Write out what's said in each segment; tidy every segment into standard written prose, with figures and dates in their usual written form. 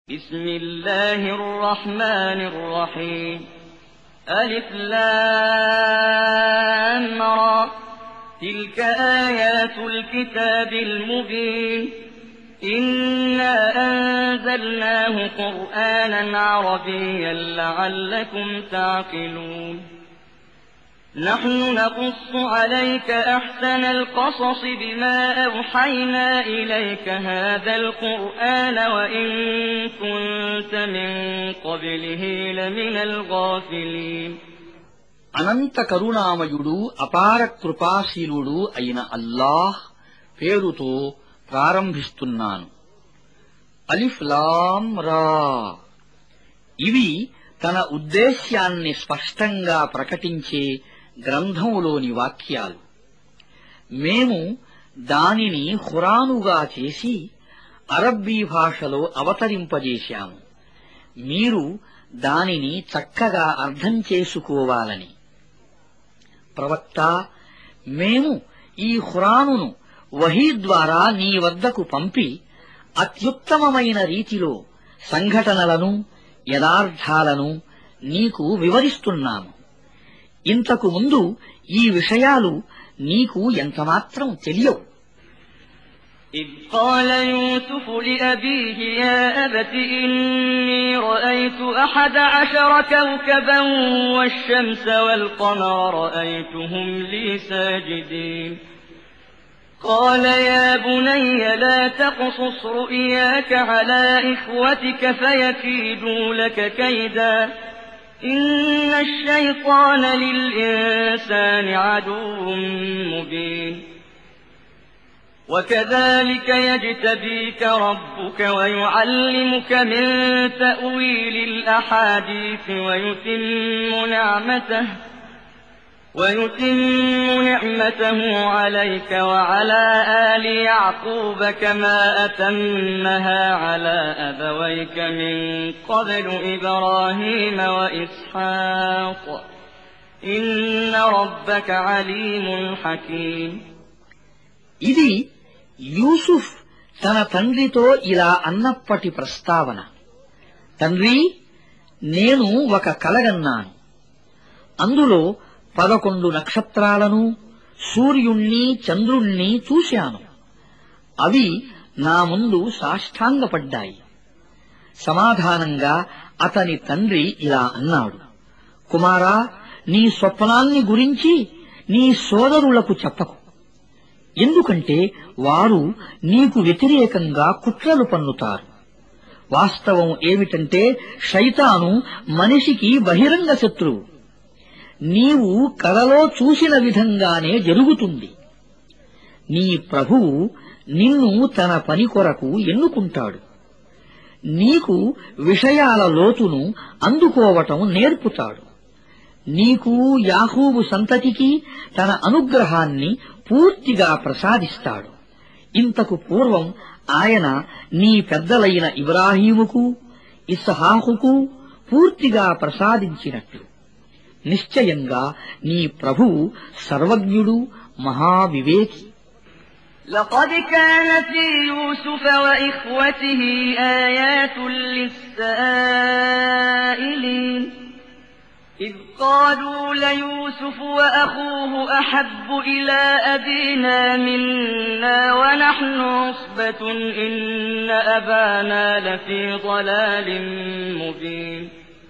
بسم الله الرحمن الرحيم ألف لام را تلك آيات الكتاب المبين إنا أنزلناه قرآنا عربيا لعلكم تعقلون نحن نقص عليك أحسن القصص بما أوحينا إليك هذا القرآن وإن كنت من قبله لمن الغافلين అనంత కరుణామయుడు అపార కృపాశీలుడు అయిన అల్లాహ్ పేరుతో ప్రారంభిస్తున్నాను. అలిఫ్ లామ్ రా. ఇవి తన ఉద్దేశ్యాన్ని స్పష్టంగా ప్రకటించే గ్రంథంలోని వాక్యాలు. మేము దానిని ఖురానుగా చేసి అరబ్బీ భాషలో అవతరింపజేశాము, మీరు దానిని చక్కగా అర్థం చేసుకోవాలని. ప్రవక్త, మేము ఈ ఖురానును వహీ ద్వారా నీ వద్దకు పంపి అత్యుత్తమమైన రీతిలో సంఘటనలను యథార్థాలను నీకు వివరిస్తున్నాము. ఇంతకు ముందు ఈ విషయాలు నీకు ఎంతమాత్రం తెలియవు. إذ قال يوسف لأبيه يا أبت إني رأيت 11 كوكبا والشمس والقمر رأيتهم لي ساجدين قال يا بني لا تقصص رؤياك على إخوتك فيكيدوا لك كيدا إن الشيطان للإنسان عدو مبين وكذلك يجتبيك ربك ويعلمك من تأويل الأحاديث ويتم نعمته عليك وعلى آل يعقوب كما أتمها على أبويك من قبل إبراهيم وإسحاق إن ربك عليم حكيم ఇది యూసుఫ్ తన తండ్రితో ఇలా అన్నప్పటి ప్రస్తావన. తండ్రి, నేను ఒక కలగన్నాను. అందులో 11 నక్షత్రాలను, సూర్యుణ్ణి, చంద్రుణ్ణి చూశాను. అవి నా ముందు సాష్టాంగపడ్డాయి. సమాధానంగా అతని తండ్రి ఇలా అన్నాడు, కుమారా, నీ స్వప్నాన్ని గురించి నీ సోదరులకు చెప్పకు. ఎందుకంటే వారు నీకు వ్యతిరేకంగా కుట్రలు పన్నుతారు. వాస్తవం ఏమిటంటే శైతాను మనిషికి బహిరంగ శత్రువు. నీవు కలలో చూసిన విధంగానే జరుగుతుంది. నీ ప్రభువు నిన్ను తన పని కొరకు ఎన్నుకుంటాడు. నీకు విషయాల లోతును అందుకోవటం నేర్పుతాడు. నీకు యాకూబు సంతతికి తన అనుగ్రహాన్ని పూర్తిగా ప్రసాదిస్తాడు. ఇంతకు పూర్వం ఆయన నీ పెద్దలైన ఇబ్రాహీముకు, ఇస్హాకుకు పూర్తిగా ప్రసాదించినట్లు. నిశ్చయంగా నీ ప్రభువు సర్వజ్ఞుడు, మహావివేకి. لقد كان في يوسف وإخوته آيات للسائلين إذ قالوا ليوسف وأخوه أحب إلى أبينا منا ونحن عصبة إن أبانا لفي ضلال مبين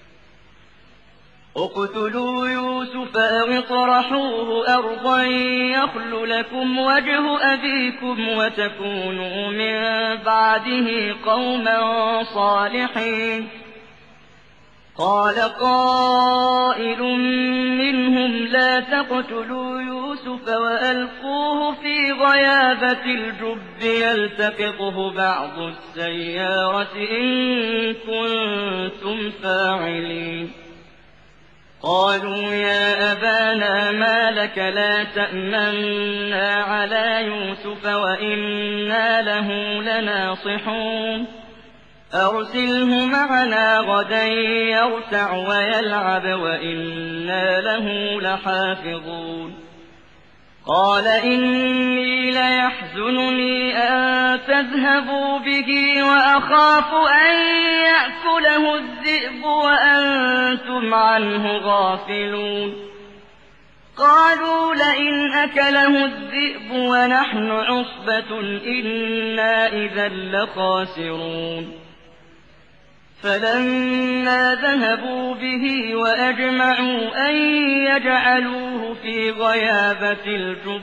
اقتلوا يوسف أو اطرحوه أرضا يخل لكم وجه أبيكم وتكونوا من بعده قوما صالحين قال قائل منهم لا تقتلوا يوسف وألقوه في غيابة الجب يلتقطه بعض السيارة إن كنتم فاعلين قالوا يا أبانا ما لك لا تأمنا على يوسف وإنا له لناصحون أرسله معنا غدا يرتع ويلعب وإنا له لحافظون قال إني ليحزنني أن تذهبوا به وأخاف أن يأكله الذئب وأنتم عنه غافلون قالوا لئن أكله الذئب ونحن عصبة إنا إذا لخاسرون فلما ذهبوا به وأجمعوا أن يجعلوه في غيابة الجب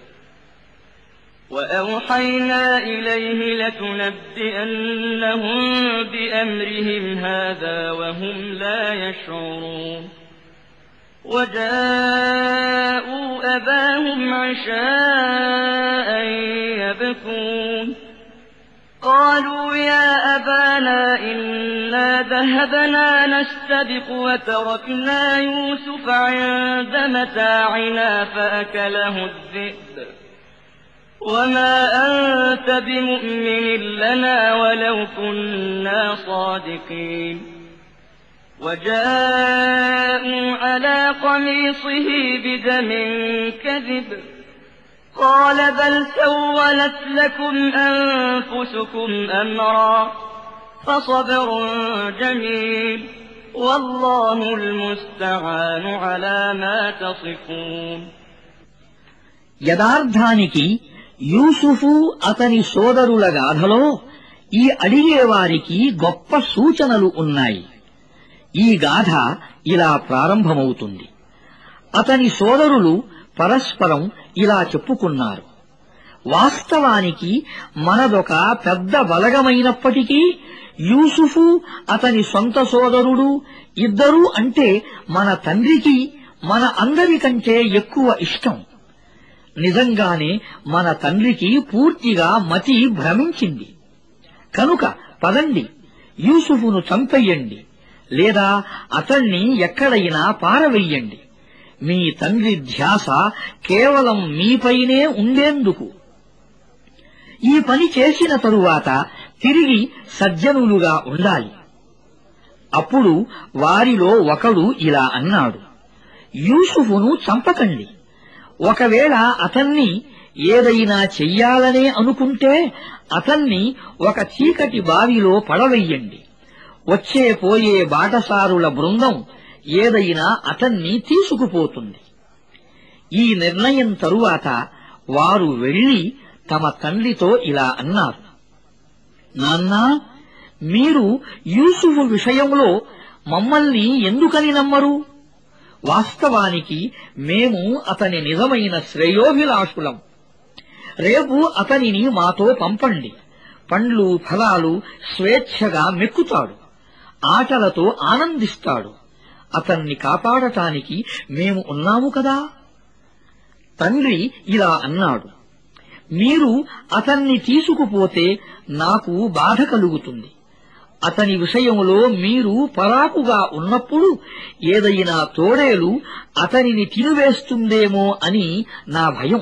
وأوحينا إليه لتنبئنهم بأمرهم هذا وهم لا يشعرون وجاءوا أباهم عشاء يبكون قالوا يا أبانا إنا ذهبنا نستبق وتركنا يوسف عند متاعنا فأكله الذئب وما أنت بمؤمن لنا ولو كنا صادقين وجاءوا على قميصه بدم كذب قال بل سولت لكم أنفسكم أمرا فصبر جميل والله المستعان على ما تصفون యదార్థానికి యూసుఫు అతని సోదరుల గాథలో ఈ అడిగేవారికి గొప్ప సూచనలు ఉన్నాయి. ఈ గాథ ఇలా ప్రారంభమవుతుంది. అతని సోదరులు పరస్పరం ఇలా చెప్పుకున్నారు, వాస్తవానికి మనదొక పెద్ద బలగమైనప్పటికీ యూసుఫు అతని సొంత సోదరుడు ఇద్దరూ అంటే మన తండ్రికి మన అందరికంటే ఎక్కువ ఇష్టం. నిజంగానే మన తండ్రికి పూర్తిగా మతి భ్రమించింది. కనుక పదండి, యూసుఫును చంపెయ్యండి లేదా అతణ్ణి ఎక్కడైనా పారవెయ్యండి. మీ తండ్రి ధ్యాస కేవలం మీపైనే ఉండేందుకు. ఈ పని చేసిన తరువాత తిరిగి సజ్జనులుగా ఉండాలి. అప్పుడు వారిలో ఒకడు ఇలా అన్నాడు, యూసుఫును చంపకండి. ఒకవేళ అతన్ని ఏదైనా చెయ్యాలనే అనుకుంటే అతన్ని ఒక చీకటి బావిలో పడవెయ్యండి. వచ్చే పోయే బాటసారుల బృందం ఏదైనా అతన్ని తీసుకుపోతుంది. ఈ నిర్ణయం తరువాత వారు వెళ్లి తమ తండ్రితో ఇలా అన్నారు, నాన్నా, మీరు యూసుఫు విషయంలో మమ్మల్ని ఎందుకని నమ్మరు? వాస్తవానికి మేము అతని నిజమైన శ్రేయోభిలాషులం. రేపు అతనిని మాతో పంపండి. పండ్లు ఫలాలు స్వేచ్ఛగా మెక్కుతాడు, ఆటలతో ఆనందిస్తాడు. అతన్ని కాపాడటానికి మేము ఉన్నాము కదా. తండ్రి ఇలా అన్నాడు, మీరు అతన్ని తీసుకుపోతే నాకు బాధ కలుగుతుంది. అతని విషయంలో మీరు పరాకుగా ఉన్నప్పుడు ఏదైనా తోడేలు అతనిని తినివేస్తుందేమో అని నా భయం.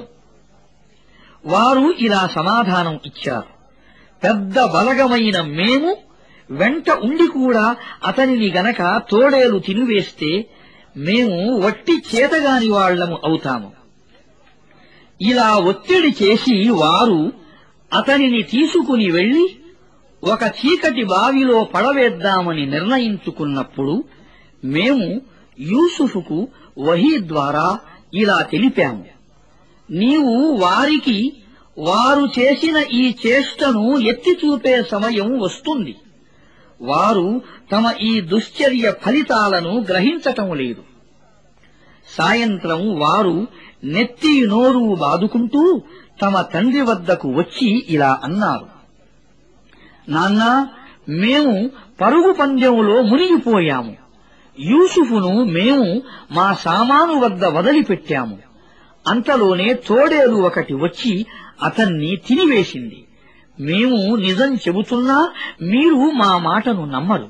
వారు ఇలా సమాధానం ఇచ్చారు, పెద్ద బలగమైన మేము వెంట ఉండి కూడా అతనిని గనక తోడేలు తినివేస్తే మేము వట్టి చేతగాని వాళ్లము అవుతాము. ఇలా ఒత్తిడి చేసి వారు అతనిని తీసుకుని వెళ్లి ఒక చీకటి బావిలో పడవేద్దామని నిర్ణయించుకున్నప్పుడు మేము యూసుఫుకు వహీ ద్వారా ఇలా తెలిపాము, నీవు వారికి వారు చేసిన ఈ చేష్టను ఎత్తి చూపే సమయం వస్తుంది. వారు తమ ఈ దుశ్చర్య ఫలితాలను గ్రహించటం లేదు. సాయంత్రం వారు నెత్తి నోరు బాదుకుంటూ తమ తండ్రి వద్దకు వచ్చి ఇలా అన్నారు, నాన్నా, మేము పరుగు పందెంలో మునిగిపోయాము. యూసుఫును మేము మా సామాను వద్ద వదిలిపెట్టాము. అంతలోనే తోడేలు ఒకటి వచ్చి అతన్ని తినివేసింది. మేము నిజం చెబుతున్నా మీరు మా మాటను నమ్మరు.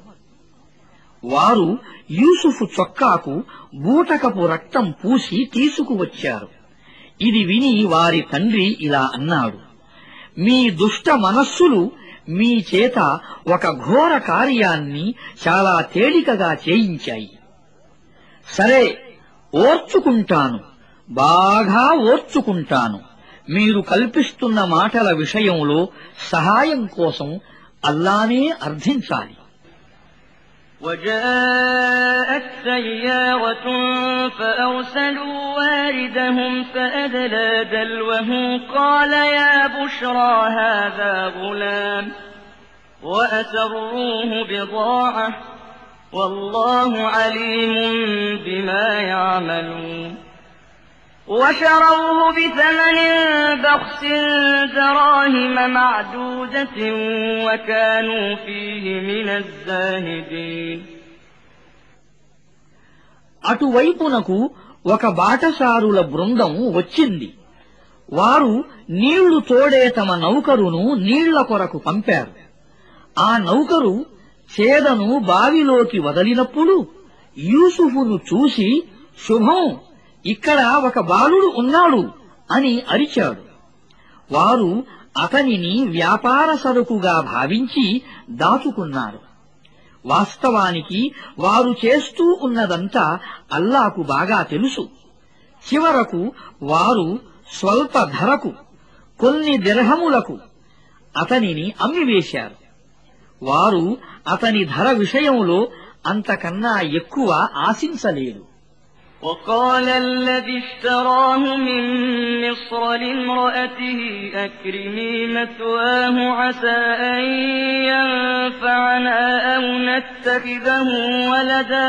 వారు యూసుఫు చొక్కాకు బూటకపు రక్తం పూసి తీసుకువచ్చారు. ఇది విని వారి తండ్రి ఇలా అన్నాడు, మీ దుష్ట మనస్సులు మీ చేత ఒక ఘోర కార్యాన్ని చాలా తేలికగా చేయించాయి. సరే, ఓర్చుకుంటాను, బాగా ఓర్చుకుంటాను. మీరు కల్పిస్తున్న మాటల విషయంలో సహాయం కోసం అల్లానే అర్థించాలి. وجاءت سيارة فأرسلوا واردهم فأدلى دلوه قال يا بشرى هذا غلام وأسروه بضاعة والله عليم بما يعملون وشروه بثمن بخس دراهم معدودة وكانوا فيه من الزاهدين అటువైపునకు ఒక బాటసారుల బృందం వచ్చింది. వారు నీళ్లు తోడే తమ నౌకరును నీళ్ల కొరకు పంపారు. ఆ నౌకరు చేదను బావిలోకి వదిలినప్పుడు యూసుఫును చూసి శుభం, ఇక్కడ ఒక బాలుడు ఉన్నాడు అని అరిచాడు. వారు అతనిని వ్యాపార సరుకుగా భావించి దాచుకున్నారు. వాస్తవానికి వారు చేస్తూ ఉన్నదంతా అల్లాకు బాగా తెలుసు. చివరకు వారు స్వల్ప ధరకు కొన్ని దిర్హములకు అతనిని అమ్మివేశారు. వారు అతని ధర విషయంలో అంతకన్నా ఎక్కువ ఆశించలేదు. وقال الذي اشتراه من مصر لامرأته أكرمي مثواه عسى أن ينفعنا أو نتخذه ولدا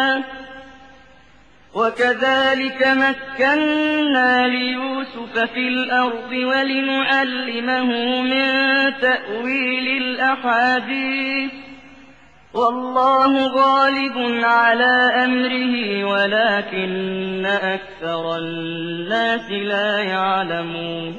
وكذلك مكنا ليوسف في الأرض ولنعلمه من تأويل الأحاديث والله غالب على أمره ولكن أكثر الناس لا يعلمون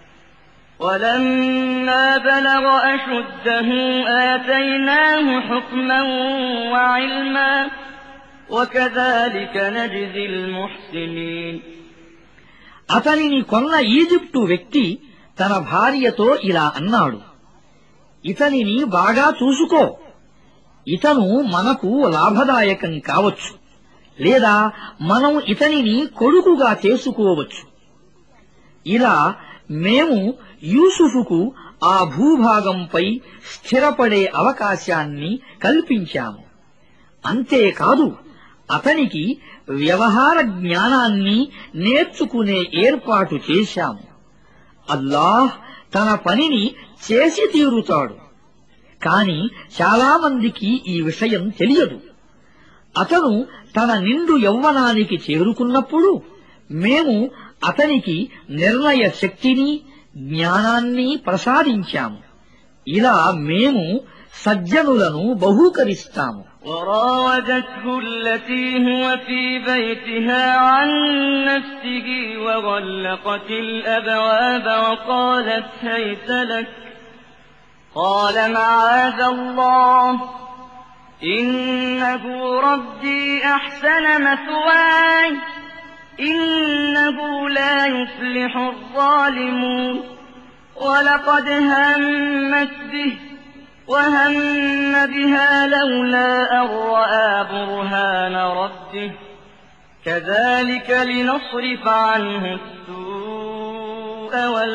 ولما بلغ أشده آتيناه حكما وعلما وكذلك نجزي المحسنين అతనిని కొన్న ఈజిప్టు వ్యక్తి తన భార్యతో ఇలా అన్నాడు, ఇతనిని బాగా చూసుకో, ఇతను మనకు లాభదాయకం కావచ్చు, లేదా మనం ఇతనిని కొడుకుగా చేసుకోవచ్చు. ఇలా మేము యూసుఫుకు ఆ భూభాగంపై స్థిరపడే అవకాశాన్ని కల్పించాము. అంతేకాదు అతనికి వ్యవహార జ్ఞానాన్ని నేర్చుకునే ఏర్పాటు చేశాము. అల్లాహ్ తన పనిని చేసి తీరుతాడు. కాని చాలామందికి ఈ విషయం తెలియదు. అతను తన నిండు యౌవనానికి చేరుకున్నప్పుడు మేము అతనికి నిర్ణయ శక్తిని జ్ఞానాన్ని ప్రసాదించాము. ఇలా మేము సజ్జనులను బహూకరిస్తాము. وراودته التي هو في بيتها عن نفسه وغلقت الأبواب وقالت هيت لك قال معاذ الله إنه ربي أحسن مثواي إنه لا يفلح الظالمون ولقد همت به وهم بها لولا أن رأى برهان ربه كذلك لنصرف عنه السوء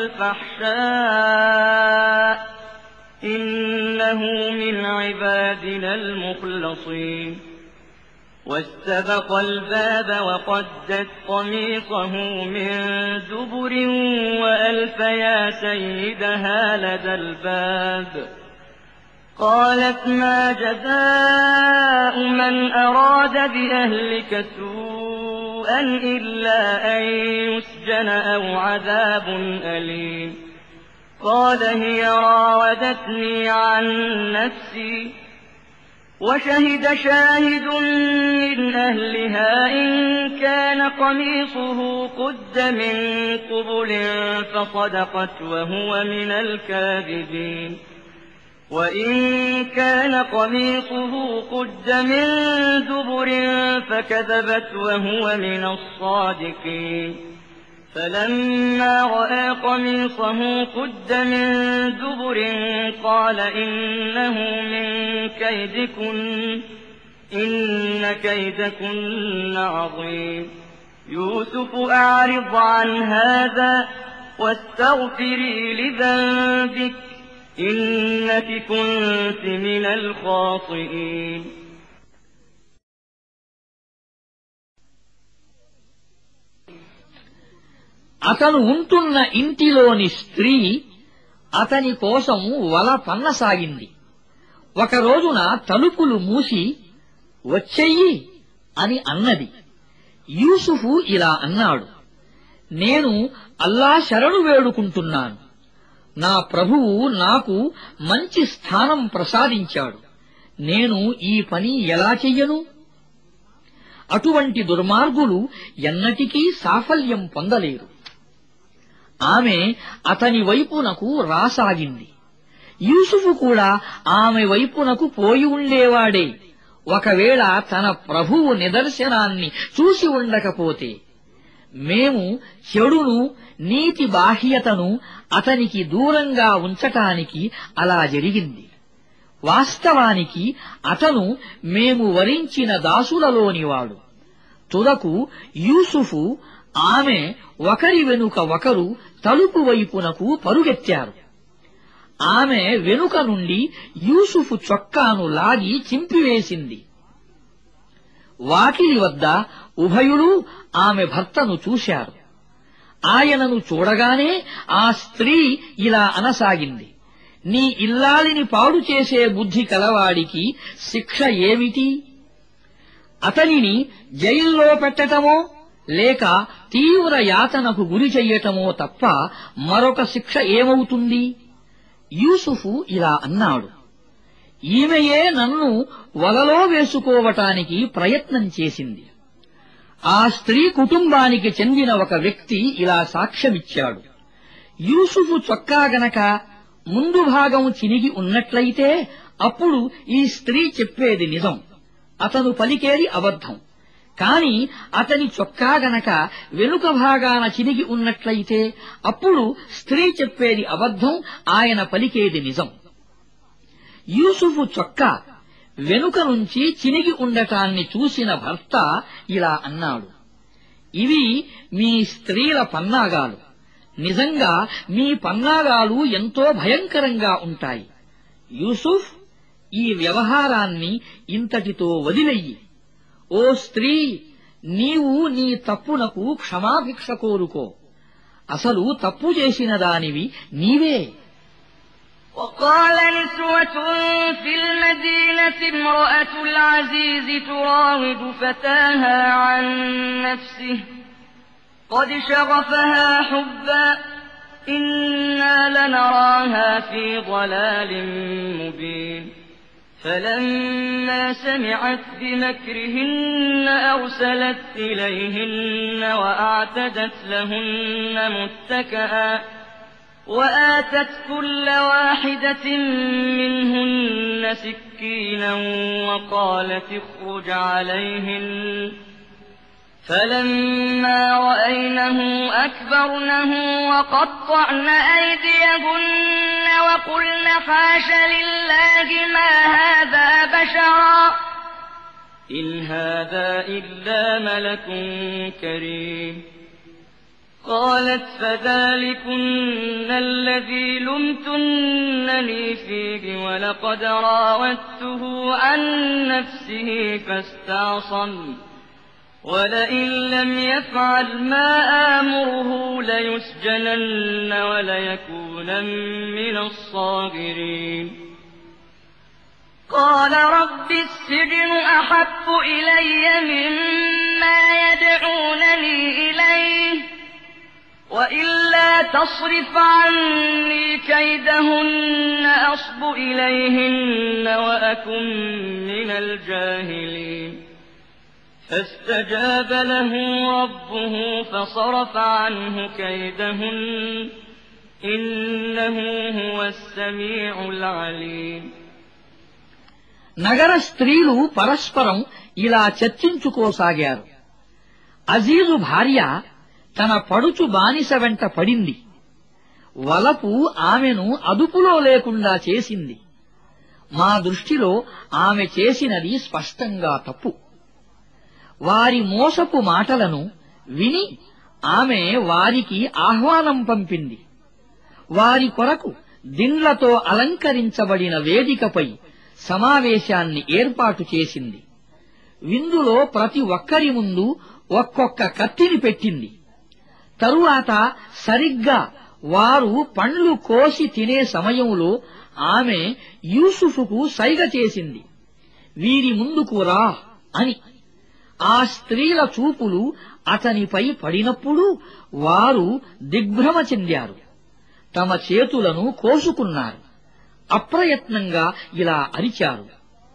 والفحشاء إنه من عبادنا المخلصين واستبق الباب وقدت قميصه من دبر وألف يا سيدها لدى الباب قالت ما جزاء من أراد بأهلك سوءا إلا أن يسجن أو عذاب أليم قال هي راودتني عن نفسي وشهد شاهد من أهلها إن كان قميصه قد من قبل فصدقت وهو من الكاذبين وإن كان قميصه قد من دبر فكذبت وهو من الصادقين فلما رأى قميصه قد من دبر قال إنه من كيدكن إن كيدكن عظيم يوسف أعرض عن هذا واستغفري لذنبك إنك كنت من الخاطئين అతను ఉంటున్న ఇంటిలోని స్త్రీ అతని కోసం వల పన్నసాగింది. ఒక రోజున తలుపులు మూసి వచ్చెయ్యి అని అన్నది. యూసుఫు ఇలా అన్నాడు, నేను అల్లా శరణు వేడుకుంటున్నాను. నా ప్రభువు నాకు మంచి స్థానం ప్రసాదించాడు. నేను ఈ పని ఎలా చెయ్యను? అటువంటి దుర్మార్గులు ఎన్నటికీ సాఫల్యం పొందలేరు. ఆమె అతని వైపునకు రాసాగింది. యూసుఫు కూడా ఆమె వైపునకు పోయి ఉండేవాడే, ఒకవేళ తన ప్రభువు నిదర్శనాన్ని చూసి ఉండకపోతే. మేము చెడును, నీతి బాహ్యతను అతనికి దూరంగా ఉంచటానికి అలా జరిగింది. వాస్తవానికి అతను మేము వరించిన దాసులలోనివాడు. తుదకు యూసుఫు, ఆమె ఒకరి వెనుక ఒకరు తలుపు వైపునకు పరుగెత్తారు. ఆమె వెనుక నుండి యూసుఫు చొక్కాను లాగి చింపివేసింది. వాకిలి వద్ద ఉభయులు ఆమె భర్తను చూశారు. ఆయనను చూడగానే ఆ స్త్రీ ఇలా అనసాగింది, నీ ఇల్లాలిని పాడు చేసే బుద్ధి కలవాడికి శిక్ష ఏమిటి? అతనిని జైల్లో పెట్టటమో లేక తీవ్ర యాతనకు గురి చెయ్యటమో తప్ప మరొక శిక్ష ఏమవుతుంది? యూసుఫు ఇలా అన్నాడు, ఈమెయే నన్ను వలలో వేసుకోవటానికి ప్రయత్నం చేసింది. ఆ స్త్రీ కుటుంబానికి చెందిన ఒక వ్యక్తి ఇలా సాక్ష్యమిచ్చాడు, యూసుఫు చొక్కా గనక ముందు భాగం చినిగి ఉన్నట్లయితే అప్పుడు ఈ స్త్రీ చెప్పేది నిజం, అతను పలికేది అబద్ధం. కాని అతని చొక్కా గనక వెనుక భాగాన చినిగి ఉన్నట్లయితే అప్పుడు స్త్రీ చెప్పేది అబద్ధం, ఆయన పలికేది నిజం. యూసుఫు చొక్కా వెనుక నుంచి చినిగి ఉండటాన్ని చూసిన భర్త ఇలా అన్నాడు, ఇవి మీ స్త్రీల పన్నాగాలు. నిజంగా మీ పన్నాగాలు ఎంతో భయంకరంగా ఉంటాయి. యూసుఫ్, ఈ వ్యవహారాన్ని ఇంతటితో వదిలెయ్యి. ఓ స్త్రీ, నీవు నీ తప్పునకు క్షమాభిక్ష కోరుకో. అసలు తప్పు చేసిన దానివి నీవే. وقال نسوة في المدينة امرأة العزيز تراود فتاها عن نفسه قد شغفها حبا إنا لنراها في ضلال مبين فلما سمعت بمكرهن أرسلت إليهن وأعتدت لهن متكئا وآتت كل واحدة منهن سكينا وقالت اخرج عليهن فلما رأينه أكبرنه وقطعن أيديهن وقلن حاش لله ما هذا بشرا إن هذا إلا ملك كريم قالت فذلكن الذي لمتنني فيه ولقد راودته عن نفسه فاستعصم ولئن لم يفعل ما آمره ليسجنن وليكونا من الصاغرين قال رب السجن أحب إلي مما يدعونني إليه وإلا تصرف عني كيدهن أصب إليهن وأكن من الجاهلين فاستجاب له ربه فصرف عنه كيدهن إنه هو السميع العليم నగర స్త్రీలు పరస్పరం ఇలా చర్చించుకోసాగారు. అజీజు భార్య తన పడుచు బానిస వెంట పడింది. వలపు ఆమెను అదుపులో లేకుండా చేసింది. మా దృష్టిలో ఆమె చేసినది స్పష్టంగా తప్పు. వారి మోసపు మాటలను విని ఆమె వారికి ఆహ్వానం పంపింది. వారి కొరకు దిండ్లతో అలంకరించబడిన వేదికపై సమావేశాన్ని ఏర్పాటు చేసింది. విందులో ప్రతి ఒక్కరి ముందు ఒక్కొక్క కత్తిని పెట్టింది. తరువాత సరిగ్గా వారు పండ్లు కోసి తినే సమయంలో ఆమె యూసుఫుకు సైగ చేసింది, వీరి ముందుకు రా అని. ఆ స్త్రీల చూపులు అతనిపై పడినప్పుడు వారు దిగ్భ్రమ చెందారు, తమ చేతులను కోసుకున్నారు. అప్రయత్నంగా ఇలా అరిచారు,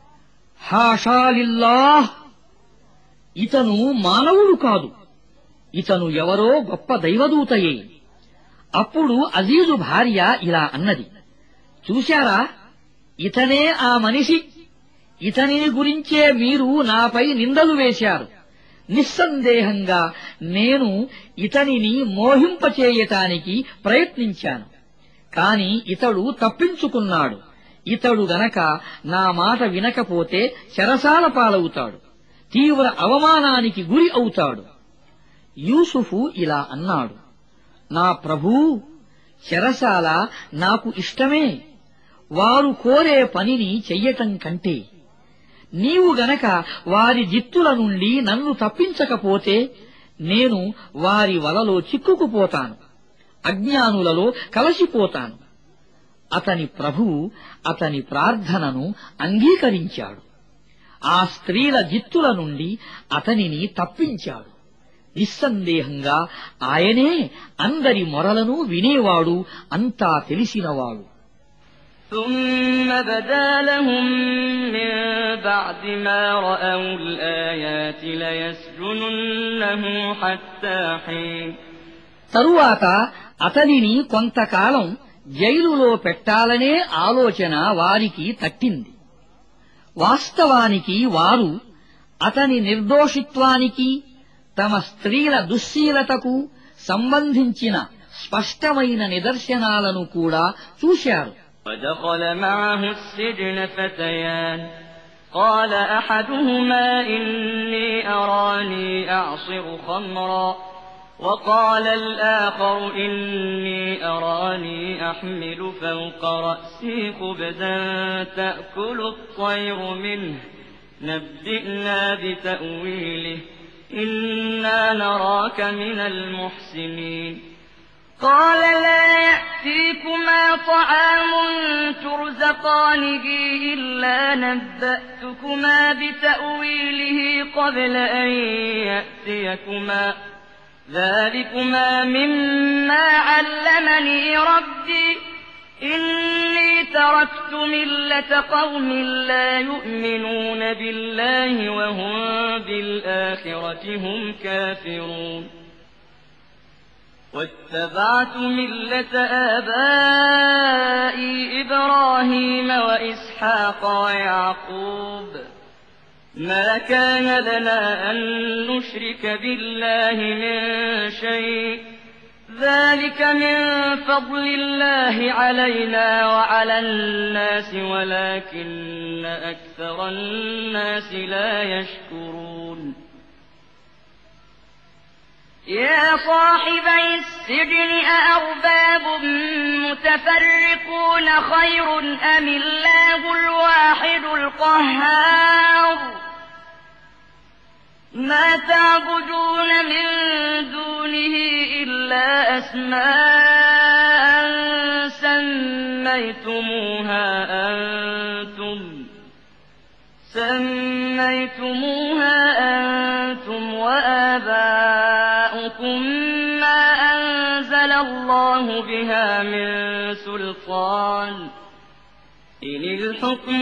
హాషాలిల్లాహ్! ఇతను మానవుడు కాదు, ఇతను ఎవరో గొప్ప దైవదూతయే. అప్పుడు అజీజు భార్య ఇలా అన్నది, చూశారా, ఇతనే ఆ మనిషి. ఇతనిని గురించే మీరు నాపై నిందలు వేశారు. నిస్సందేహంగా నేను ఇతనిని మోహింపచేయటానికి ప్రయత్నించాను, కాని ఇతడు తప్పించుకున్నాడు. ఇతడు గనక నా మాట వినకపోతే చెరసాల పాలవుతాడు, తీవ్ర అవమానానికి గురి అవుతాడు. యూసుఫు ఇలా అన్నాడు, నా ప్రభూ, చెరసాల నాకు ఇష్టమే, వారు కోరే పనిని చెయ్యటం కంటే. నీవు గనక వారి జిత్తుల నుండి నన్ను తప్పించకపోతే నేను వారి వలలో చిక్కుకుపోతాను, అజ్ఞానులలో కలసిపోతాను. అతని ప్రభువు అతని ప్రార్థనను అంగీకరించాడు. ఆ స్త్రీల జిత్తుల నుండి అతనిని తప్పించాడు. నిస్సందేహంగా ఆయనే అందరి మొరలను వినేవాడు, అంతా తెలిసినవాడు. ثم بدا لهم من بعد ما رأوا الآيات ليسجننه حتى حين. తరువాత అతనిని కొంతకాలం జైలులో పెట్టాలనే ఆలోచన వారికి తట్టింది. వాస్తవానికి వారు అతని నిర్దోషిత్వానికి, తమ స్త్రీల దుశ్శీలతకు సంబంధించిన స్పష్టమైన నిదర్శనాలను కూడా చూశారు. ودخل معه السجن فتيان قال أحدهما إني أراني أعصر خمرا وقال الآخر إني أراني أحمل فوق رأسي خبزا تأكل الطير منه نبئنا بتأويله إنا نراك من المحسنين. قال لا يأتيكما طعام ترزقانه إلا نبأتكما بتأويله قبل أن يأتيكما ذلكما مما علمني ربي إني تركت ملة قوم لا يؤمنون بالله وهم بالآخرة هم كافرون واتبعت ملة آبائي إبراهيم وإسحاق ويعقوب ما كان لنا أن نشرك بالله من شيء ذلك من فضل الله علينا وعلى الناس ولكن أكثر الناس لا يشكرون. يا صاحبي السجن أأرباب متفرقون خير أم الله الواحد القهار. ما تعبدون من دونه إلا أسماء سميتموها أنتم وآباؤكم ما أنزل الله بها من سلطان إن الحكم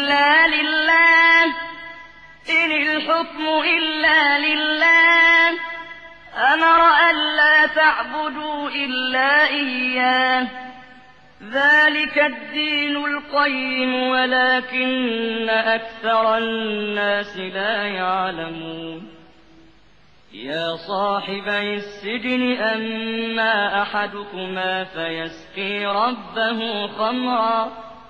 إلا لله أمر ألا تعبدوا إلا إياه ذلك الدين القيم ولكن أكثر الناس لا يعلمون. يا صاحبي السجن أما أحدكما فيسقي ربه خمرا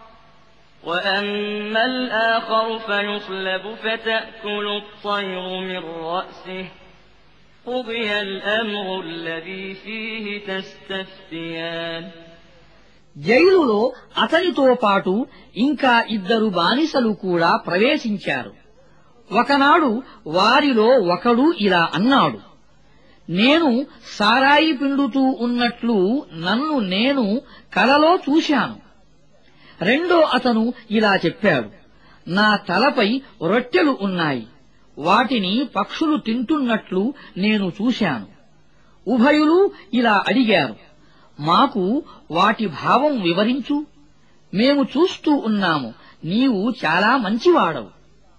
وأما الآخر فيصلب فتأكل الطير من رأسه قضي الأمر الذي فيه تستفتيان. జైలులో అతనితో పాటు ఇంకా 2 బానిసలు కూడా ప్రవేశించారు. ఒకనాడు వారిలో ఒకడు ఇలా అన్నాడు, నేను సారాయి పిండుతూ ఉన్నట్లు నన్ను నేను కలలో చూశాను. రెండో అతను ఇలా చెప్పాడు, నా తలపై రొట్టెలు ఉన్నాయి, వాటిని పక్షులు తింటున్నట్లు నేను చూశాను. ఉభయులు ఇలా అడిగారు, మాకు వాటి భావం వివరించు, మేము చూస్తూ ఉన్నాము, నీవు చాలా మంచివాడవు.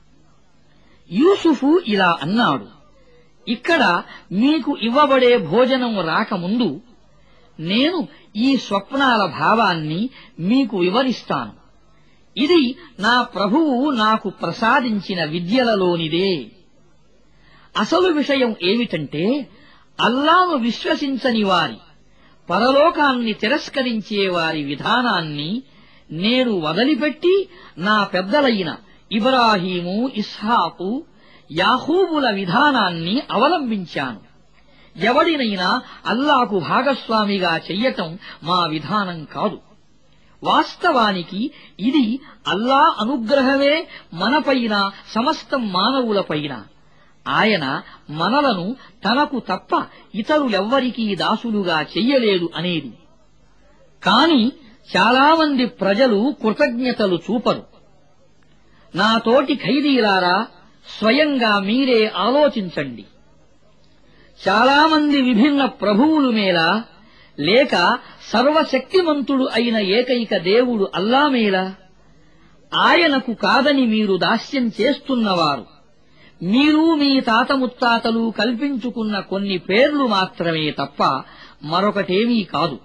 యూసుఫు ఇలా అన్నాడు, ఇక్కడ మీకు ఇవ్వబడే భోజనం రాకముందు నేను ఈ స్వప్నాల భావాన్ని మీకు వివరిస్తాను. ఇది నా ప్రభువు నాకు ప్రసాదించిన విద్యలలోనిదే. అసలు విషయం ఏమిటంటే, అల్లాను విశ్వసించని వారి, పరలోకాన్ని తిరస్కరించే వారి విధానాన్ని నేను వదిలిపెట్టి నా పెద్దలైన ఇబ్రాహీము, ఇస్హాకు, యాకూబుల విధానాన్ని అవలంబించాను. ఎవడినైనా అల్లాకు భాగస్వామిగా చెయ్యటం మా విధానం కాదు. వాస్తవానికి ఇది అల్లా అనుగ్రహమే మనపైన, సమస్తం మానవులపైన. ఆయన మనలను తనకు తప్ప ఇతరులెవ్వరికీ దాసులుగా చెయ్యలేదు అనేది. కాని చాలామంది ప్రజలు కృతజ్ఞతలు చూపరు. నా తోటి ఖైదీలారా, స్వయంగా మీరే ఆలోచించండి. చాలామంది విభిన్న ప్రభువులు మేలా, లేక సర్వశక్తిమంతుడు అయిన ఏకైక దేవుడు అల్లా మేలా? ఆయనకు కాదని మీరు దాస్యం చేస్తున్నవారు, మీరు మీ తాత ముత్తాతలు కల్పించుకున్న కొన్ని పేర్లు మాత్రమే తప్ప మరొకటేమీ కాదు.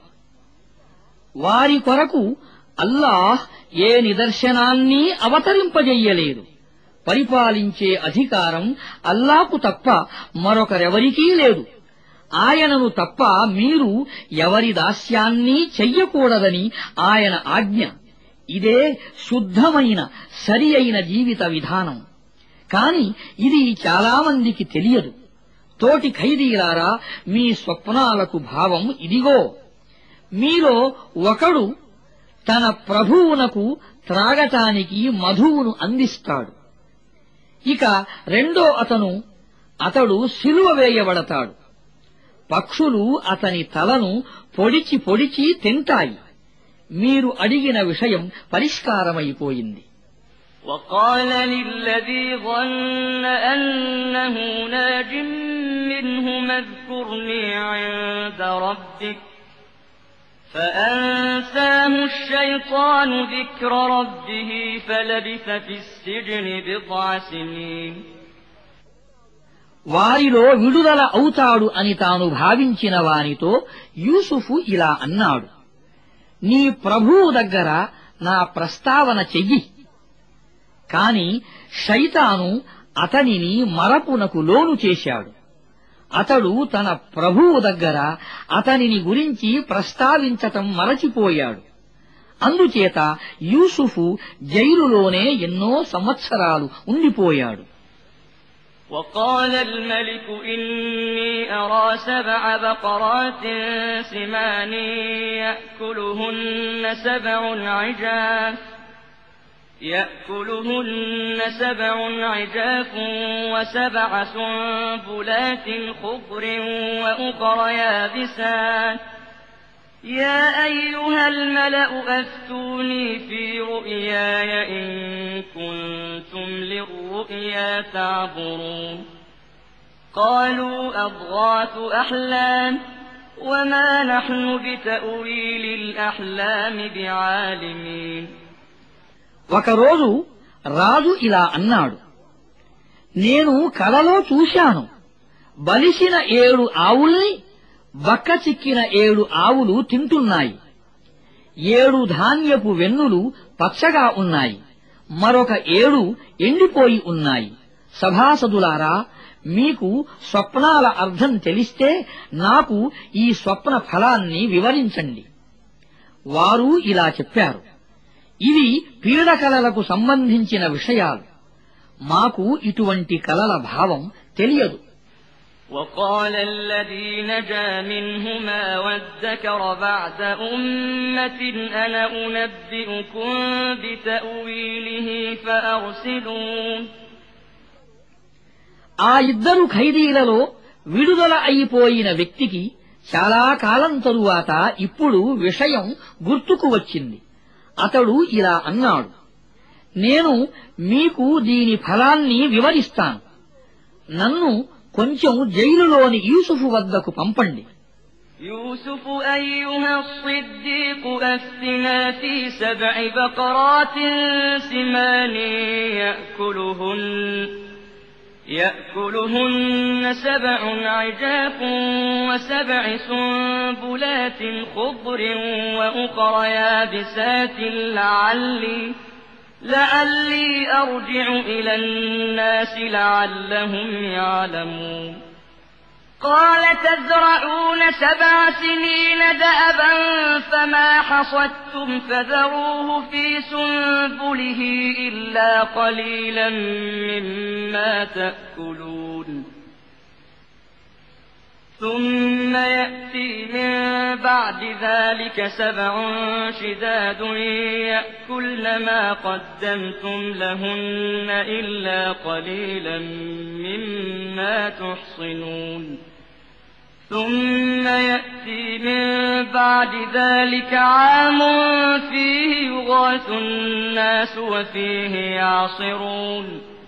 వారి కొరకు అల్లాహ్ ఏ నిదర్శనాన్ని అవతరింపజెయ్యలేదు. పరిపాలించే అధికారం అల్లాకు తప్ప మరొకరెవరికీ లేదు. ఆయనను తప్ప మీరు ఎవరి దాస్యాన్ని చెయ్యకూడదని ఆయన ఆజ్ఞ. ఇదే శుద్ధమైన సరి అయిన జీవిత విధానం. కాని ఇది చాలామందికి తెలియదు. తోటి ఖైదీలారా, మీ స్వప్నాలకు భావం ఇదిగో. మీలో ఒకడు తన ప్రభువునకు త్రాగటానికి మధువును అందిస్తాడు. ఇక రెండో అతడు సిలువ వేయబడతాడు. పక్షులు అతని తలను పొడిచి పొడిచి తింటాయి. మీరు అడిగిన విషయం పరిష్కారమైపోయింది. وقال للذي ظن أنه ناج منهما اذكرني عند ربك فأنساه الشيطان ذكر ربه فلبث في السجن بضع سنين. వారిలో విడుదల అవుతాడు అని తాను భావించిన వానితో యూసుఫు ఇలా అన్నాడు, నీ ప్రభువు దగ్గర నా ప్రస్తావన చెయ్యి. కాని శైతాను అతనిని మరపునకు లోను చేశాడు. అతడు తన ప్రభువు దగ్గర అతనిని గురించి ప్రస్తావించటం మరచిపోయాడు. అందుచేత యూసుఫు జైలులోనే ఎన్నో సంవత్సరాలు ఉండిపోయాడు. وقال الملك إني أرى 7 بقرات سمان يأكلهن 7 عجاف و7 سنبلات خضر وأخر يابسات يا أيها الملأ أفتوني في رؤياي إن كنتم للرؤيا تعبرون قالوا أضغاث أحلام وما نحن بتأويل الأحلام بعالمين. ఒకరోజు రాజు ఇలా అన్నాడు, నేను కలలో చూశాను, బలిసిన 7 ఆవుల్ని బక్క చిక్కిన 7 ఆవులు తింటున్నాయి. 7 ధాన్యపు వెన్నులు పచ్చగా ఉన్నాయి, మరొక 7 ఎండిపోయి ఉన్నాయి. సభాసదులారా, మీకు స్వప్నాల అర్థం తెలిస్తే నాకు ఈ స్వప్న ఫలాన్ని వివరించండి. వారు ఇలా చెప్పారు, ఇవి పీడకలలకు సంబంధించిన విషయాలు. మాకు ఇటువంటి కలల భావం తెలియదు. وقال الذي نجا منهما وادكر بعد أمة أنا أنبئكم بتأويله فأرسلون. ఆ 2 ఖైదీలలో విడుదల అయిపోయిన వ్యక్తికి చాలా కాలం తరువాత ఇప్పుడు విషయం గుర్తుకు వచ్చింది. అతడు ఇలా అన్నాడు, నేను మీకు దీని ఫలాన్ని వివరిస్తాను. నన్ను కొంచెం జైలులోని యూసుఫు వద్దకు పంపండి. يوسف أيها الصديق أفتنا في 7 بقرات سمان يأكلهن 7 عجاف و7 سنبلات خضر وأخر يابسات لعلي أرجع إلى الناس لعلهم يعلمون قال تزرعون 7 سنين دأبا فما حصدتم فذروه في سنبله إلا قليلا مما تأكلون ثم يأتي من بعد ذلك 7 شداد يأكلن ما قدمتم لهن إلا قليلا مما تحصنون ثم يأتي من بعد ذلك عام فيه يغاث الناس وفيه يعصرون.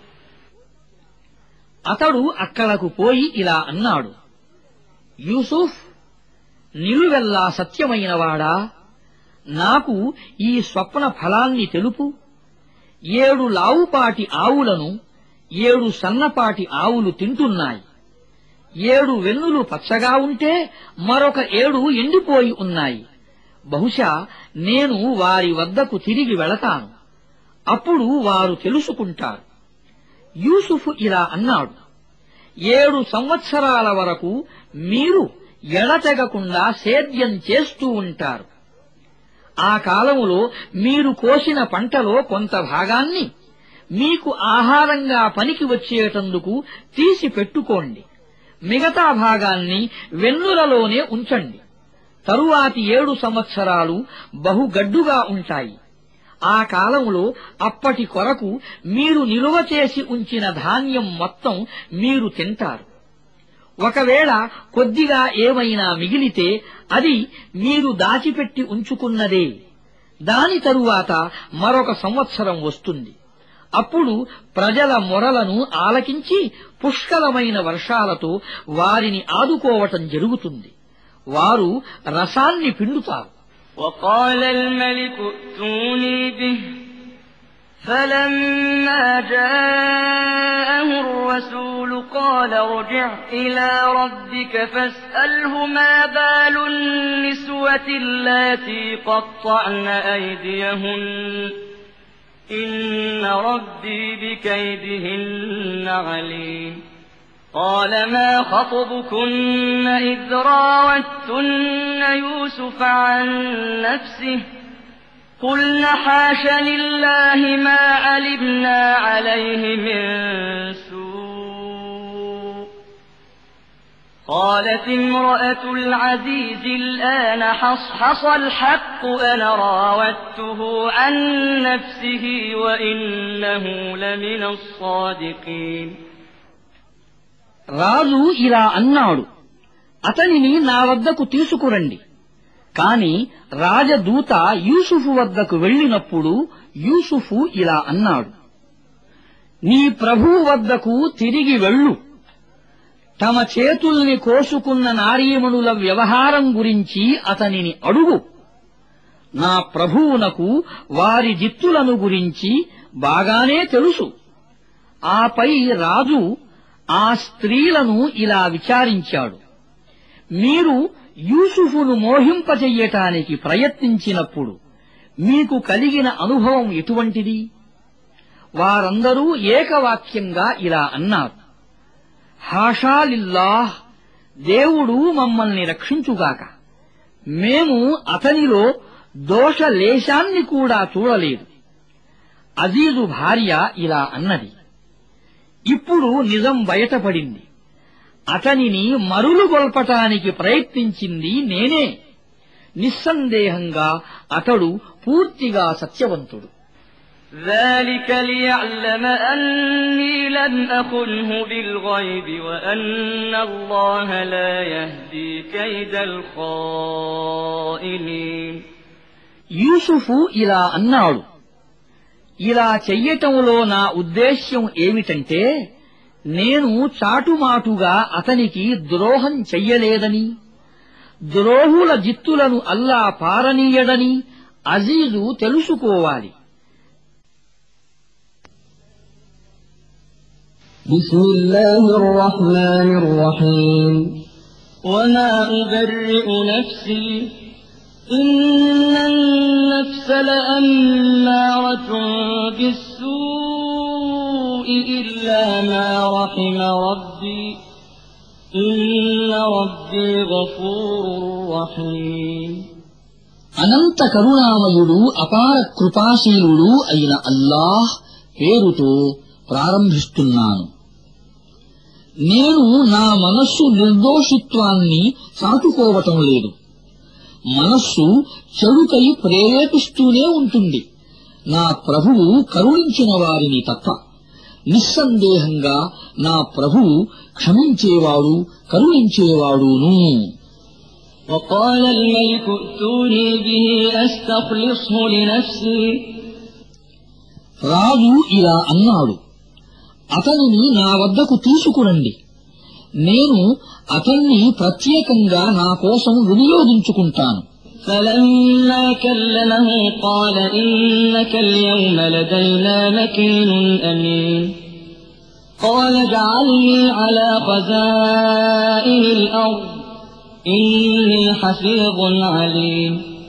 అతడు అక్కడకు పోయి ఇలా అన్నాడు, యూసుఫ్, నిలువెల్లా సత్యమైనవాడా, నాకు ఈ స్వప్న ఫలాన్ని తెలుపు. 7 లావుపాటి ఆవులను 7 సన్నపాటి ఆవులు తింటున్నాయి. 7 వెన్నులు పచ్చగా ఉంటే మరొక 7 ఎండిపోయి ఉన్నాయి. బహుశా నేను వారి వద్దకు తిరిగి వెళతాను. అప్పుడు వారు తెలుసుకుంటారు. యూసుఫు ఇలా అన్నాడు, 7 సంవత్సరాల వరకు మీరు ఎడతెగకుండా సేద్యం చేస్తూ ఉంటారు. ఆ కాలములో మీరు కోసిన పంటలో కొంత భాగాన్ని మీకు ఆహారంగా పనికి వచ్చేటందుకు తీసి పెట్టుకోండి. మిగతా భాగాన్ని వెన్నులలోనే ఉంచండి. తరువాతి 7 సంవత్సరాలు బహుగడ్డుగా ఉంటాయి. ఆ కాలంలో అప్పటి కొరకు మీరు నిలువ చేసి ఉంచిన ధాన్యం మొత్తం మీరు తింటారు. ఒకవేళ కొద్దిగా ఏమైనా మిగిలితే అది మీరు దాచిపెట్టి ఉంచుకున్నదే. దాని తరువాత మరొక సంవత్సరం వస్తుంది. అప్పుడు ప్రజల మొరలను ఆలకించి పుష్కలమైన వర్షాలతో వారిని ఆదుకోవటం జరుగుతుంది. వారు రసాన్ని పిండుతారు. وقال الملك ائتوني به فلما جاءه الرسول قال ارجع إلى ربك فاسأله ما بال النسوة اللاتي قطعن أيديهن إن ربي بكيدهن عليم قال ما خطبكن إذ راوتن يوسف عن نفسه قلن حاش لله ما علمنا عليه من سوء قالت امرأة العزيز الآن حصحص الحق أنا راودته عن نفسه وإنه لمن الصادقين. రాజు ఇలా అన్నాడు, అతనిని నా వద్దకు తీసుకురండి. కాని రాజదూత యూసుఫు వద్దకు వెళ్లినప్పుడు యూసుఫు ఇలా అన్నాడు, నీ ప్రభువు వద్దకు తిరిగి వెళ్ళు. తమ చేతుల్ని కోసుకున్న నారీమణుల వ్యవహారం గురించి అతనిని అడుగు. నా ప్రభువునకు వారి జిత్తులను గురించి బాగానే తెలుసు. ఆపై రాజు ఆ స్త్రీలను ఇలా విచారించాడు, మీరు యూసుఫును మోహింపచెయ్యటానికి ప్రయత్నించినప్పుడు మీకు కలిగిన అనుభవం ఎటువంటిది? వారందరూ ఏకవాక్యంగా ఇలా అన్నారు, హాషా లిల్లాహ్, దేవుడు మమ్మల్ని రక్షించుగాక. మేము అతనిలో దోషలేశాన్ని కూడా చూడలేదు. అజీజు భార్య ఇలా అన్నది, ఇప్పుడు నిజం బయటపడింది. అతనిని మరులుగొల్పటానికి ప్రయత్నించింది నేనే. నిస్సందేహంగా అతడు పూర్తిగా సత్యవంతుడు. ذلك ليعلم أني لم أخنه بالغيب وأن الله لا يهدي كيد الخائنين. యూసుఫు ఇలా అన్నాడు, ఇలా చెయ్యటంలో నా ఉద్దేశ్యం ఏమిటంటే, నేను చాటుమాటుగా అతనికి ద్రోహం చెయ్యలేదని, ద్రోహుల జిత్తులను అల్లా పారనీయడని అజీజు తెలుసుకోవాలి. بسم الله الرحمن الرحيم. وما أبرئ نفسي إن النفس لأمارة بالسوء إلا ما رحم ربي إن ربي غفور رحيم. అనంత కరుణామయుడు అపార కృపాశీలుడు అయిన అల్లాహ్ పేరుతో ప్రారంభిస్తున్నాను. నేను నా మనస్సు నిర్దోషిత్వాన్ని చాటుకోవటం లేదు. మనస్సు చెడుకై ప్రేరేపిస్తూనే ఉంటుంది. నా ప్రభువు కరుణించిన వారిని తప్ప. నిస్సందేహంగా నా ప్రభువు క్షమించేవాడు, కరుణించేవాడును. وقال الملك ائتوني به أستخلصه لنفسي. రాజు ఇలా అన్నాడు, అతనిని నా వద్దకు తీసుకురండి, నేను అతన్ని ప్రత్యేకంగా నా కోసం వినియోగించుకుంటాను. فلما كلمه قال إنك اليوم لدينا مكين أمين. قال اجعلني على خزائن الأرض إني حفيظ عليم.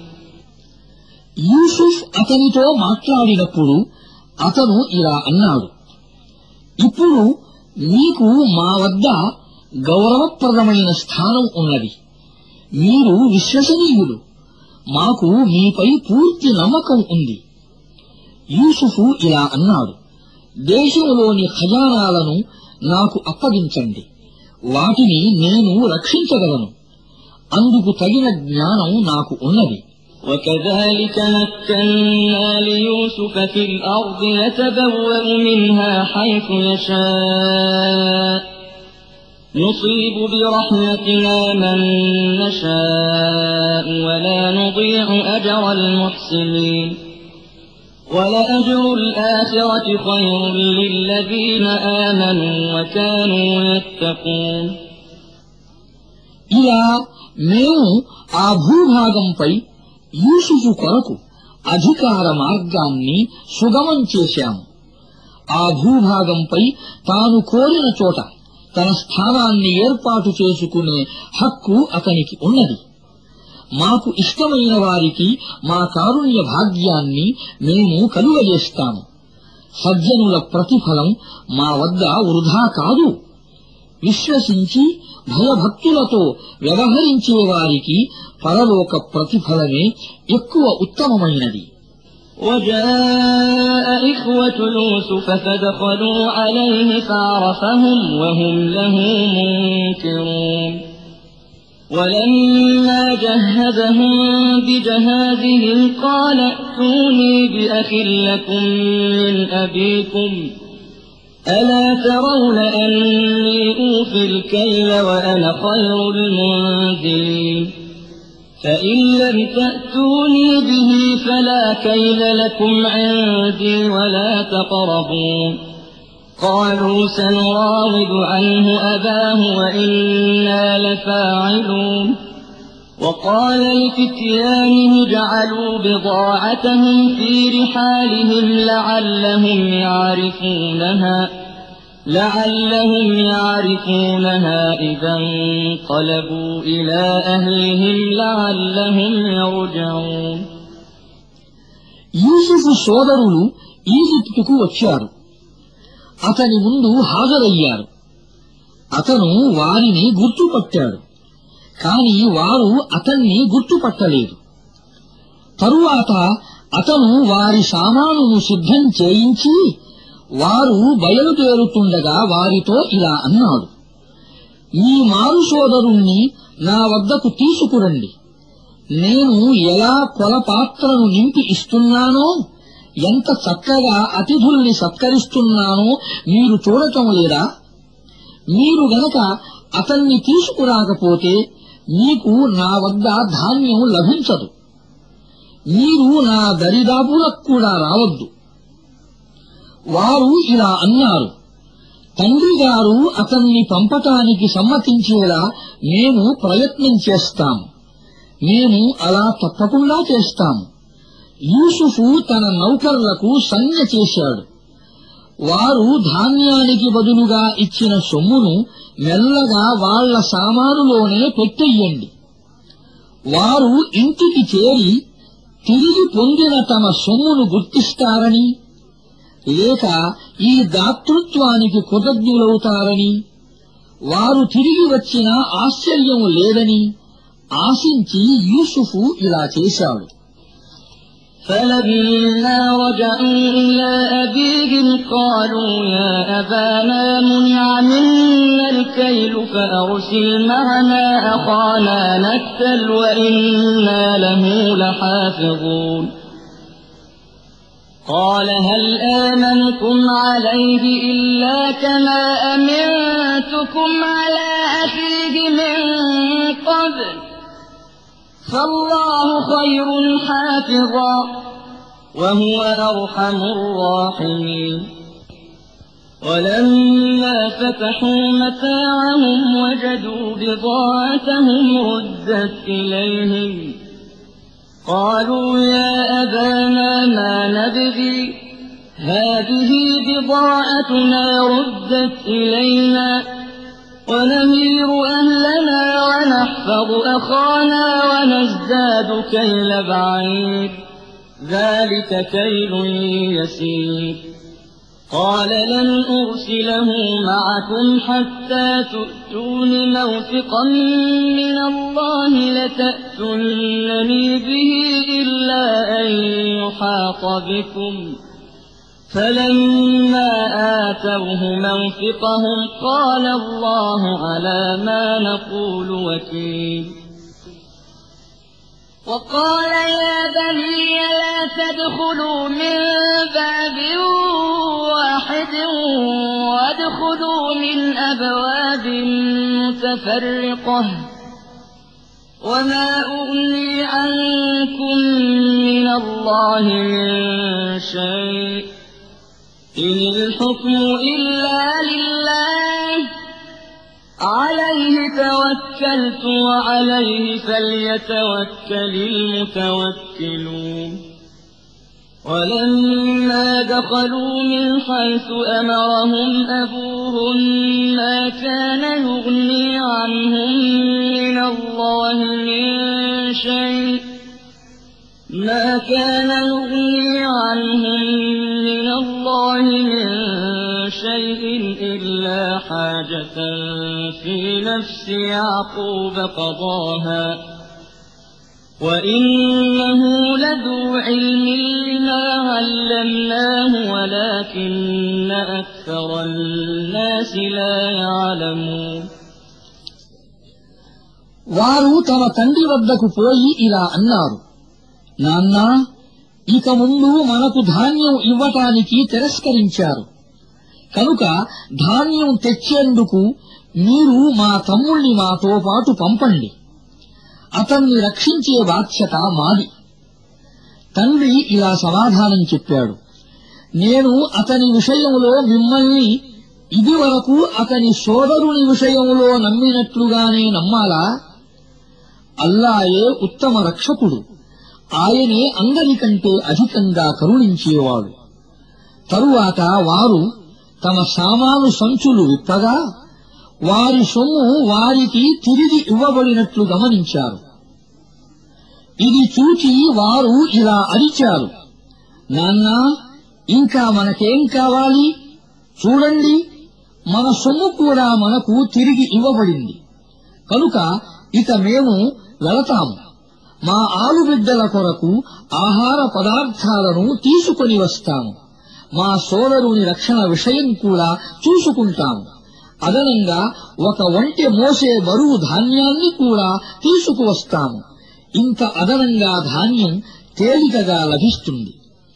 యూసుఫ్ అతనితో మాట్లాడినప్పుడు అతను ఇలా అన్నాడు, ఇప్పుడు నీకు మా వద్ద గౌరవప్రదమైన స్థానం ఉన్నది. మీరు విశ్వసనీయులు. మాకు మీపై పూర్తి నమ్మకం ఉంది. యూసుఫు ఇలా అన్నాడు, దేశంలోని ఖజానాలను నాకు అప్పగించండి, వాటిని నేను రక్షించగలను. అందుకు తగిన జ్ఞానం నాకు ఉన్నది. وكذلك مكنا ليوسف في الأرض يتبوأ منها حيث يشاء نصيب برحمتنا من نشاء ولا نضيع أجر المحسنين ولأجر الآخرة خير للذين آمنوا وكانوا يتقون. ఇలా మేము ఆ భూభాగంపై యూసుఫు కొరకు అధికార మార్గాన్ని సుగమం చేశాము. ఆ భూభాగంపై తాను కోరిన చోట తన స్థానాన్ని ఏర్పాటు చేసుకునే హక్కు అతనికి ఉన్నది. మాకు ఇష్టమైన వారికి మా కారుణ్య భాగ్యాన్ని మేము కలుగజేస్తాము. సజ్జనుల ప్రతిఫలం మా వద్ద వృధా కాదు. విశ్వసించి భయభక్తులతో వ్యవహరించే వారికి పరలోక ప్రతిఫలమే ఎక్కువ ఉత్తమమైనది. وجاء إخوة يوسف فدخلوا عليه فعرفهم وهم له منكرون ولما جهزهم بجهازهم قال ائتوني بأخ لكم من أبيكم ألا ترون أني أوفي الكيل وأنا خير المنزلين فإن لم تأتوني به فلا كيل لكم عندي ولا تقربون قالوا سنراود عنه أباه وإنا لفاعلون وقال لفتيانه اجعلوا بضاعتهم في رحالهم لعلهم يعرفونها إذا انقلبوا إلى أهلهم لعلهم يرجعون. యూసుఫు సోదరులు ఈజిప్టుకు వచ్చారు. అతని ముందు హాజరయ్యారు. అతను వారిని గుర్తుపట్టాడు. కాని వారు అతన్ని గుర్తుపట్టలేదు. తరువాత అతను వారి సామానును సిద్ధం చేయించి వారు బయలుదేరుతుండగా వారితో ఇలా అన్నాడు, ఈ మారు సోదరుణ్ణి నా వద్దకు తీసుకురండి. నేను ఎలా కొలపాత్రను నింపి ఇస్తున్నానో ఎంత చక్కగా అతిథుల్ని సత్కరిస్తున్నానో మీరు చూడటం లేదా? మీరు గనక అతన్ని తీసుకురాకపోతే మీకు నా వద్ద ధాన్యం లభించదు. మీరు నా దరిదాపులకు కూడా రావద్దు. వారు ఇలా అన్నారు, తండ్రిగారు అతన్ని పంపటానికి సమ్మతించేలా మేము ప్రయత్నం చేస్తాము. మేము అలా తప్పకుండా చేస్తాము. యూసుఫు తన నౌకర్లకు సంజ్ఞ చేశాడు. వారు ధాన్యానికి బదులుగా ఇచ్చిన సొమ్మును మెల్లగా వాళ్ల సామానులోనే పెట్టెయ్యండి. వారు ఇంటికి చేరి తిరిగి పొందిన తమ సొమ్మును గుర్తిస్తారని, లేక ఈ దాతృత్వానికి కృతజ్ఞులవుతారని, వారు తిరిగి వచ్చినా ఆశ్చర్యం లేదని ఆశించి యూసుఫు ఇలా చేశాడు. فلما رجعوا إلى أبيهم قالوا يا أبانا منع منا الكيل فأرسل معنا أخانا نكتل وإنا له لحافظون قال هل آمنكم عليه إلا كما أمنتكم على أخيه من قبل فالله خير حافظا وهو أرحم الراحمين ولما فتحوا متاعهم وجدوا بضاعتهم ردت إليهم قالوا يا أبانا ما نبغي هذه بضاعتنا ردت إلينا ونمير أهلنا ونحفظ أخانا ونزداد كيل بعير ذلك كيل يسير قال لن أرسله معكم حتى تؤتون موثقا من الله لتأتونني به إلا أن يحاط بكم فلما آتوه موثقهم قال الله على ما نقول وكيل وقال يا بني لا تدخلوا من باب واحد وادخلوا من أبواب متفرقة وما أغني عنكم من الله من شيء إن الحكم إلا لله عليه توكلت وعليه فليتوكل المتوكلون ولما دخلوا من حيث أمرهم أبوهم ما كان يغني عنهم من الله من شيء إلا حاجة في نفس يعقوب قضاها وإنه لذو علم لما علمناه ولكن أكثر الناس لا يعلمون వారు తమ తండ్రి వద్దకు పోయి ఇలా అన్నారు, నాన్నా, ఇక ముందు మనకు ధాన్యం ఇవ్వటానికి తిరస్కరించారు కనుక ధాన్యం తెచ్చేందుకు మీరు మా తమ్ముణ్ణి మాతో పాటు పంపండి. అతన్ని రక్షించే బాధ్యత మాది. తండ్రి ఇలా సమాధానం చెప్పాడు, నేను అతని విషయంలో మిమ్మల్ని ఇదివరకు అతని సోదరుని విషయంలో నమ్మినట్లుగానే నమ్మాలా? అల్లాయే ఉత్తమ రక్షకుడు. ఆయనే అందరికంటే అధికంగా కరుణించేవాడు. తరువాత వారు తమ సామాను సంచులు విప్పగా వారి సొమ్ము వారికి తిరిగి ఇవ్వబడినట్లు గమనించారు. ఇది చూచి వారు ఇలా అరిచారు, నాన్నా, ఇంకా మనకేం కావాలి? చూడండి, మన సొమ్ము కూడా మనకు తిరిగి ఇవ్వబడింది. కనుక ఇక మేము వెళతాము. మా ఆలుబిడ్డల కొరకు ఆహార పదార్థాలను తీసుకొని వస్తాము. మా సోదరుని రక్షణ విషయం కూడా చూసుకుంటాము. అదనంగా ఒక ఒంటె మోసే బరువు ధాన్యాన్ని కూడా తీసుకువస్తాము. ఇంత అదనంగా ధాన్యం తేలికగా లభిస్తుంది.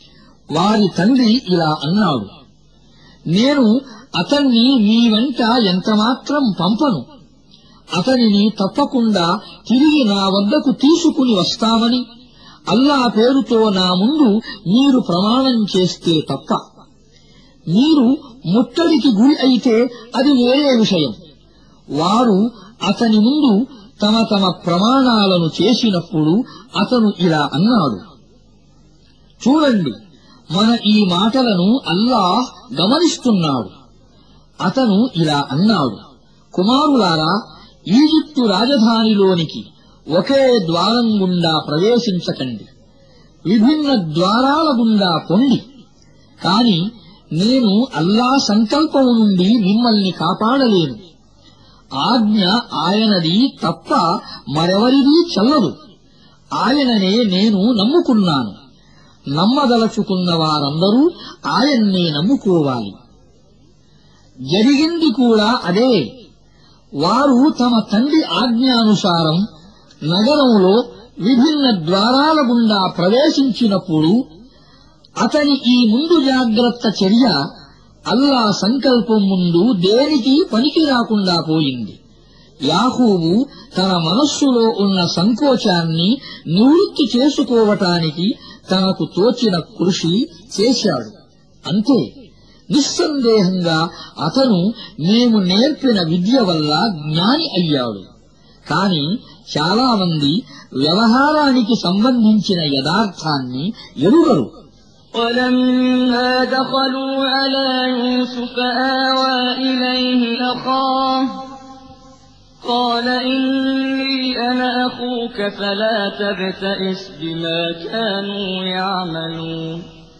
వారి తండ్రి ఇలా అన్నాడు, నేను అతన్ని మీ వెంట ఎంతమాత్రం పంపను. అతనిని తప్పకుండా తిరిగి నా వద్దకు తీసుకుని వస్తామని అల్లా పేరుతో నా ముందు మీరు ప్రమాణం చేస్తే తప్ప. మీరు ముట్టడికి గురి అయితే అది వేరే విషయం. వారు అతని ముందు తమ తమ ప్రమాణాలను చేసినప్పుడు అతను ఇలా అన్నాడు, చూడండి, మన ఈ మాటలను అల్లాహ్ గమనిస్తున్నాడు. అతను ఇలా అన్నాడు, కుమారులారా, ఈజిప్టు రాజధానిలోనికి ఒకే ద్వారం గుండా ప్రవేశించకండి, విభిన్న ద్వారాల గుండా పొండి. కాని నేను అల్లా సంకల్పం నుండి మిమ్మల్ని కాపాడలేను. ఆజ్ఞ ఆయనది తప్ప మరెవరిదీ చెల్లదు. ఆయననే నేను నమ్ముకున్నాను. నమ్మదలచుకున్న వారందరూ ఆయన్నే నమ్ముకోవాలి. జరిగింది కూడా అదే. వారు తమ తండ్రి ఆజ్ఞానుసారం నగరంలో విభిన్న ద్వారాల గుండా ప్రవేశించినప్పుడు అతని ఈ ముందు జాగ్రత్త చర్య అల్లా సంకల్పం ముందు దేనికి పనికి రాకుండా పోయింది. యాకూబు తన మనస్సులో ఉన్న సంకోచాన్ని నివృత్తి చేసుకోవటానికి తనకు తోచిన కృషి చేశాడు. అంతే, నిస్సందేహంగా అతను మేము నేర్పిన విద్య వల్ల జ్ఞాని అయ్యాడు. కాని చాలా మంది వ్యవహారానికి సంబంధించిన యథార్థాన్ని ఎరుగరు. ولما دخلوا على يوسف آوى إليه أخاه قال إني أنا أخوك فلا تبتئس بما كانوا يعملون.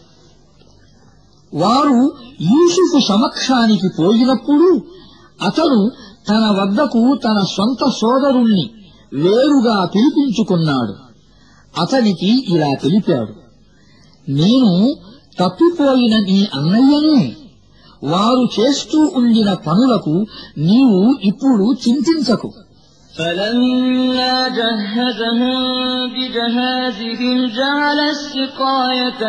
వారు యూసుఫు సమక్షానికి పోయినప్పుడు అతను తన వద్దకు తన సొంత సోదరుణ్ణి వేరుగా పిలిపించుకున్నాడు. అతనికి ఇలా తెలిపాడు, నేను తప్పిపోయిన నీ అన్నయ్యనే. వారు చేస్తూ ఉండిన పనులకు నీవు ఇప్పుడు చింతించకు. فلما جهزهم بجهازهم جعل السقاية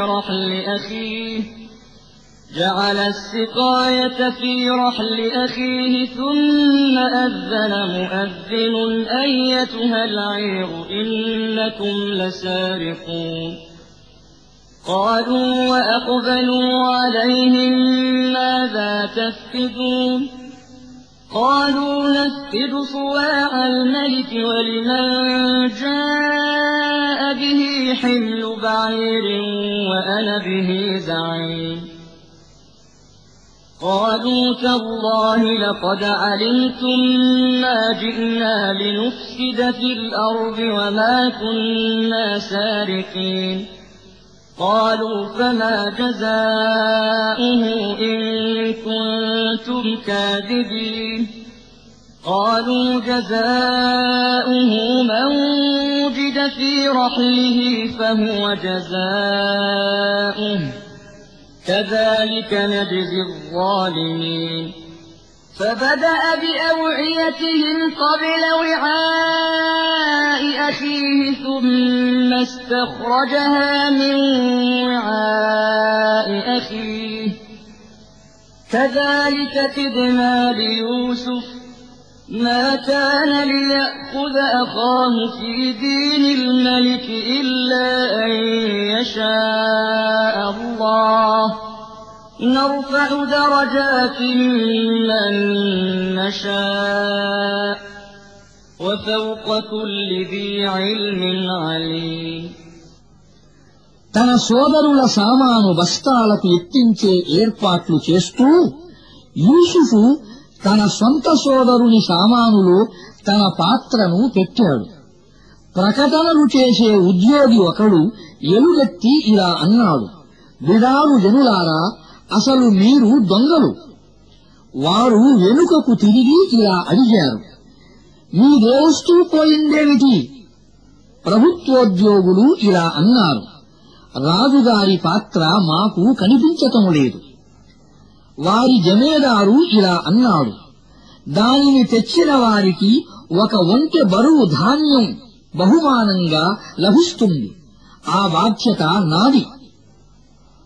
في رحل أخيه ثم أذن مؤذن أيتها العير إنكم لسارقون. قالوا وأقبلوا عليهم ماذا تفقدون. قالوا نفقد صواع الملك ولمن جاء به حمل بعير وأنا به زعيم. قالوا تالله لقد علمتم ما جئنا لنفسد في الأرض وما كنا سارقين. قالوا فما جزاؤه إن كنتم كاذبين. قالوا جزاؤه من وجد في رحله فهو جزاؤه كذلك نجزي الظالمين. فبدأ بأوعيتهم قبل وعاء أخيه ثم استخرجها من وعاء أخيه كذلك كدنا ليوسف ما كان ليأخذ أخاه في دين الملك إلا أن يشاء الله نرفع درجات من نشاء وفوق كل ذي علم عليم. తన సోదరుల సామాను బస్తాలకు ఎత్తించే ఏర్పాట్లు చేస్తూ యూసుఫు తన సొంత సోదరుని సామానులో తన పాత్రను పెట్టాడు. ప్రకటనలు చేసే ఉద్యోగి ఒకడు ఎలుగెత్తి ఇలా అన్నాడు, బిడారు జనులారా, అసలు మీరు దొంగలు. వారు వెనుకకు తిరిగి ఇలా అడిగారు, మీదేస్తూ పోయిందేమిటి? ప్రభుత్వోద్యోగులు ఇలా అన్నారు, రాజుగారి పాత్ర మాకు కనిపించటం లేదు. వారి జమేదారు ఇలా అన్నాడు, దానిని తెచ్చిన వారికి ఒక వంతె బరువు ధాన్యం బహుమానంగా లభిస్తుంది. ఆ బాధ్యత నాది.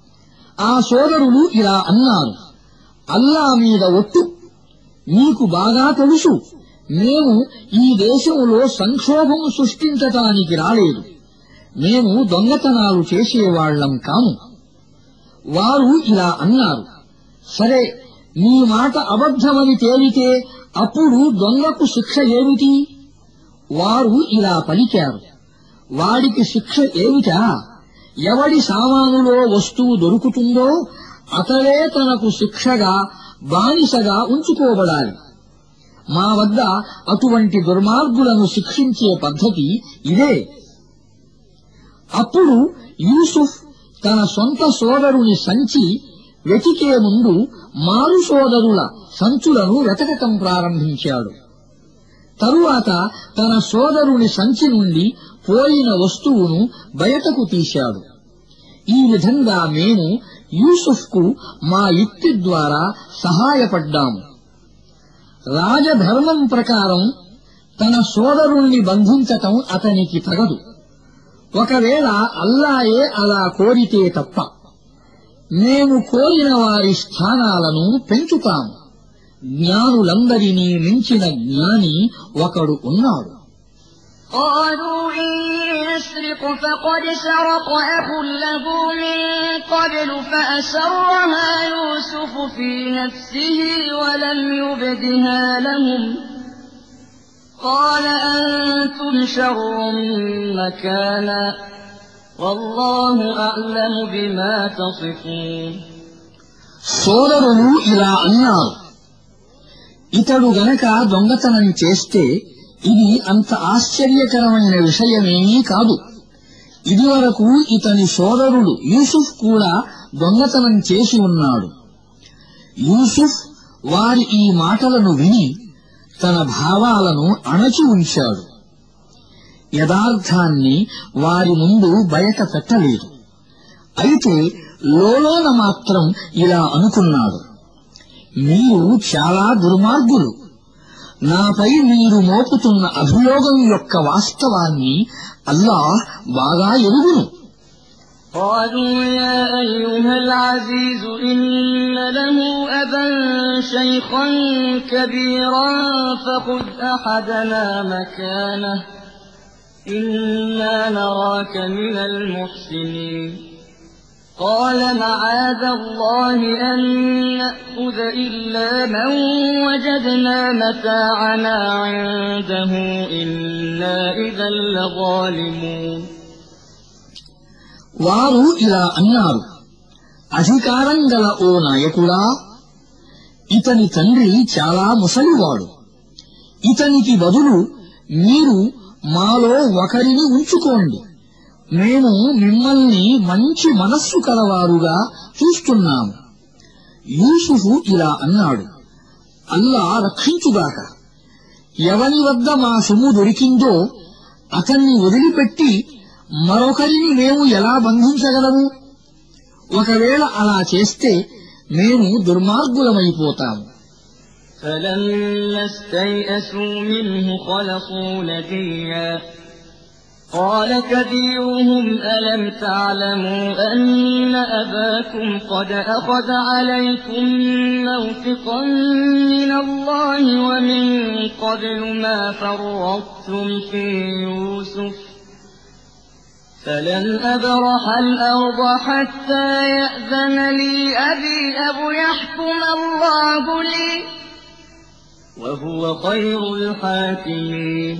ఆ సోదరులు ఇలా అన్నారు, అల్లా మీద ఒట్టు, నీకు బాగా తెలుసు మేము ఈ దేశంలో సంక్షోభం సృష్టించటానికి రాలేదు, మేము దొంగతనాలు చేసేవాళ్లం కాము. వారు ఇలా అన్నారు, సరే నీ మాట అబద్ధమని తేలితే అప్పుడు దొంగకు శిక్ష ఏమిటి? వారు ఇలా పలికారు, వాడికి శిక్ష ఏమిటా? ఎవడి సామానులో వస్తువు దొరుకుతుందో అతడే తనకు శిక్షగా బానిసగా ఉంచుకోబడాలి. మా వద్ద అటువంటి దుర్మార్గులను శిక్షించే పద్ధతి ఇదే. అప్పుడు యూసుఫ్ తన సొంత సోదరుని సంచి వెతికే ముందు మారు సోదరుల సంచులను వెతకటం ప్రారంభించాడు. తరువాత తన సోదరుని సంచి నుండి పోయిన వస్తువును బయటకు తీశాడు. ఈ విధంగా మేము యూసుఫ్కు మా యుక్తి ద్వారా సహాయపడ్డాము. రాజధర్మం ప్రకారం తన సోదరుణ్ణి బంధించటం అతనికి తగదు, ఒకవేళ అల్లాయే అలా కోరితే తప్ప. మేము కోరిన వారి స్థానాలను పెంచుతాము. జ్ఞానులందరినీ మించిన జ్ఞాని ఒకడు ఉన్నాడు. قالوا إن يسرق فقد سرق أخ له من قبل فأسرها يوسف في نفسه ولم يبدها لهم قال أنتم شر مكانا والله أعلم بما تصفون. సోదరులు ఇలా అన్నారు, ఇతడు గనక దొంగతనం చేస్తే ఇది అంత ఆశ్చర్యకరమైన విషయమేమీ కాదు. ఇదివరకు ఇతని సోదరుడు యూసుఫ్ కూడా దొంగతనం చేసి ఉన్నాడు. యూసుఫ్ వారి ఈ మాటలను విని తన భావాలను అణచి ఉంచాడు. యథార్థాన్ని వారి ముందు బయట పెట్టలేదు. అయితే లోలోన మాత్రం ఇలా అనుకున్నాడు, మీరు చాలా దుర్మార్గులు. నాపై మీరు మోపుతున్న అభియోగం యొక్క వాస్తవాన్ని అల్లాహ్ బాగా ఎరుగును. قالوا يا أيها العزيز إن له أبا شيخا كبيرا فخذ أحدنا مكانه إنا نراك من المحسنين قال معاذ الله أن نأخذ إلا من وجدنا متاعنا عنده إنا إذا لظالمون. వారు ఇలా అన్నారు, అధికారం గల ఓ నాయకుడా, ఇతని తండ్రి చాలా ముసలివాడు. ఇతనికి బదులు మీరు మాలో ఒకరిని ఉంచుకోండి. మేము మిమ్మల్ని మంచి మనస్సు కలవారుగా చూస్తున్నాము. యూసుఫు ఇలా అన్నాడు, అల్లా రక్షించుగాక. ఎవని వద్ద మా సొమ్ము దొరికిందో అతన్ని వదిలిపెట్టి మరొకరిని మేము ఎలా బంధించగలము? ఒకవేళ అలా చేస్తే మేము దుర్మార్గులమైపోతాము. فلما استيئسوا منه خلصوا نجيا قال كبيرهم ألم تعلموا أن أباكم قد أخذ عليكم موثقا من الله ومن قبل ما فرطتم في يوسف فلن أبرح الأرض حتى يأذن لي أبي أو يحكم الله لي وهو خير الحاكمين.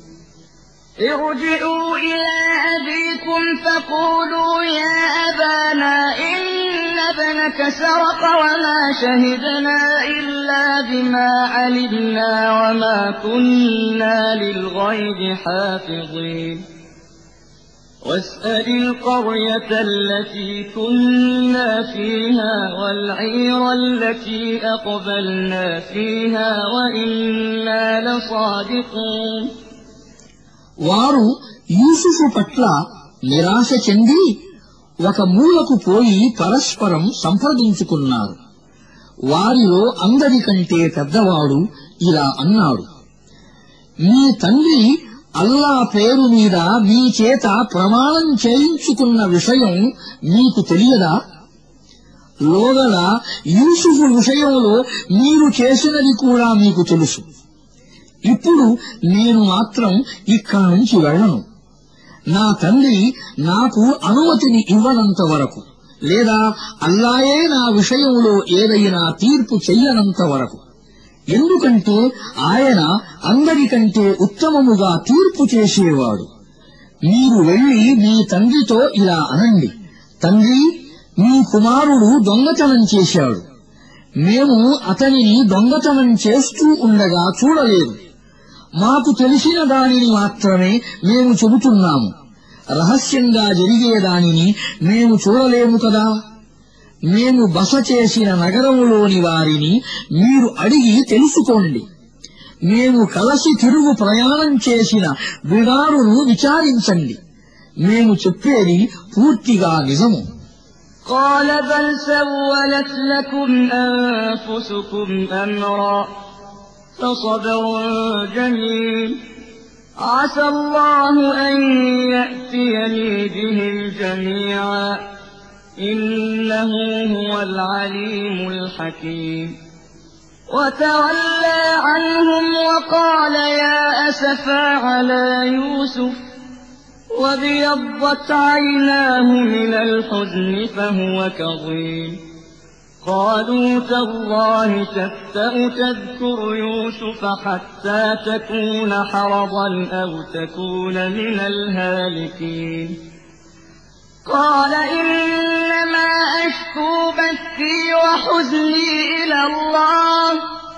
ارجعوا إلى أبيكم فقولوا يا أبانا إن ابنك سرق وما شهدنا إلا بما علمنا وما كنا للغيب حافظين واسأل القرية التي كنا فيها والعير التي أقبلنا فيها وإنا لصادقون. వారు యూసుఫు పట్ల నిరాశ చెంది ఒక మూలకు పోయి పరస్పరం సంప్రదించుకున్నారు. వారిలో అందరికంటే పెద్దవాడు ఇలా అన్నాడు, మీ తండ్రి అల్లా పేరు మీద మీ చేత ప్రమాణం చేయించుకున్న విషయం మీకు తెలియదా? లోగడ యూసుఫు విషయంలో మీరు చేసినది కూడా మీకు తెలుసు. ఇప్పుడు నేను మాత్రం ఇక్కడి నుంచి వెళ్ళను. నా తండ్రి నాకు అనుమతిని ఇవ్వనంత వరకు, లేదా అల్లాయే నా విషయంలో ఏదైనా తీర్పు చెయ్యనంత వరకు. ఎందుకంటే ఆయన అందరికంటే ఉత్తమముగా తీర్పు చేసేవాడు. మీరు వెళ్లి మీ తండ్రితో ఇలా అనండి, తండ్రి, మీ కుమారుడు దొంగతనం చేశాడు. మేము అతనిని దొంగతనం చేస్తూ ఉండగా చూడలేదు. మాకు తెలిసిన దానిని మాత్రమే మేము చెబుతున్నాము. రహస్యంగా జరిగేదానిని మేము చూడలేము కదా. మేము బస చేసిన నగరములోని వారిని మీరు అడిగి తెలుసుకోండి. మేము కలసి తిరుగు ప్రయాణం చేసిన బిడారును విచారించండి. మేము చెప్పేది పూర్తిగా నిజము. قال بل سولت لكم أنفسكم أمرا فصبر جميل عسى الله أن يأتيني بهم جميعا إنه هو العليم الحكيم وتولى عنهم وقال يا أسفا على يوسف وابيضت عيناه من الحزن فهو كظيم قالوا تالله تفتأ تذكر يوسف حتى تكون حرضا أو تكون من الهالكين قال إنما أشكو بثي وحزني إلى الله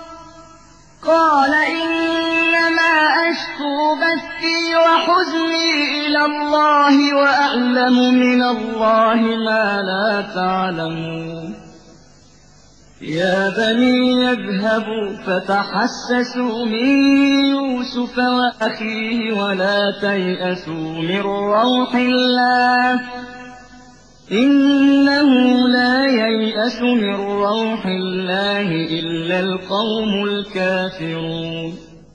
وأعلم من الله ما لا تعلمون يا بني يذهبوا فتحسسوا من يوسف وأخيه ولا تيأسوا من روح الله إنه لا ييأس من روح الله إلا القوم الكافرون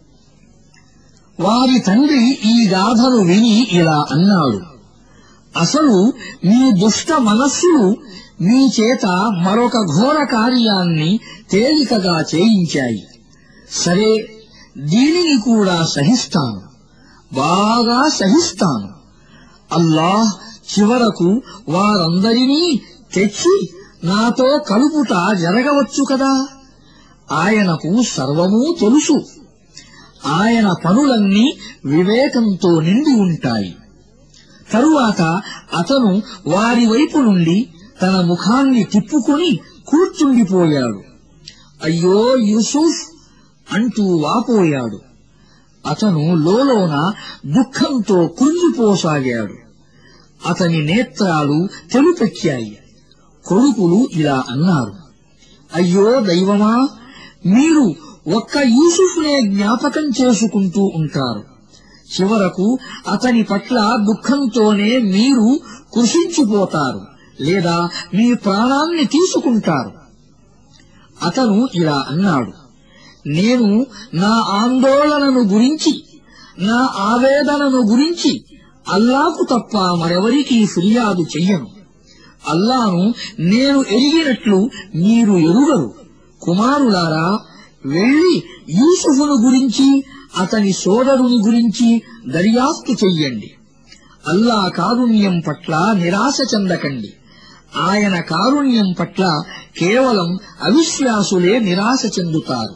వారి తండ్రి ఈ గాథను విని ఇలా అన్నాడు, అసలు మీ దుష్ట మనస్సులు మీ చేత మరొక ఘోర కార్యాన్ని తేలికగా చేయించాయి. సరే, దీనిని కూడా సహిస్తాను, బాగా సహిస్తాను. అల్లాహ్ చివరకు వారందరినీ తెచ్చి నాతో కలుపుట జరగవచ్చు కదా. ఆయనకు సర్వమూ తెలుసు. ఆయన పనులన్నీ వివేకంతో నిండి ఉంటాయి. తరువాత అతను వారి వైపు నుండి తన ముఖాన్ని తిప్పుకొని కూర్చుండిపోయాడు. అయ్యో యూసుఫ్ అంటూ వాపోయాడు. అతను లోలోన దుఃఖంతో కృంగిపోసాగాడు. అతని నేత్రాలు తెలుపెక్కాయి. కొడుకులు ఇలా అన్నారు, అయ్యో దైవమా, మీరు ఒక్క యూసుఫ్నే జ్ఞాపకం చేసుకుంటూ ఉంటారు. చివరకు అతని పట్ల దుఃఖంతోనే మీరు కృషించిపోతారు, లేదా మీ ప్రాణాన్ని తీసుకుంటారు. అతను ఇలా అన్నాడు, నేను నా ఆందోళనను గురించి, నా ఆవేదనను గురించి అల్లాకు తప్ప మరెవరికీ ఫిర్యాదు చెయ్యను. అల్లాను నేను ఎరిగినట్లు మీరు ఎరుగరు. కుమారులారా, వెళ్లి యూసుఫును గురించి, అతని సోదరుని గురించి దర్యాప్తు చెయ్యండి. అల్లా కారుణ్యం పట్ల నిరాశ చెందకండి. ఆయన కారుణ్యం పట్ల కేవలం అవిశ్వాసులే నిరాశ చెందుతారు.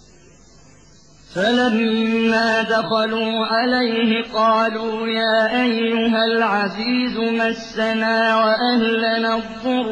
فلما دخلوا عليه قالوا يا أيها العزيز مسنا وأهلنا الضر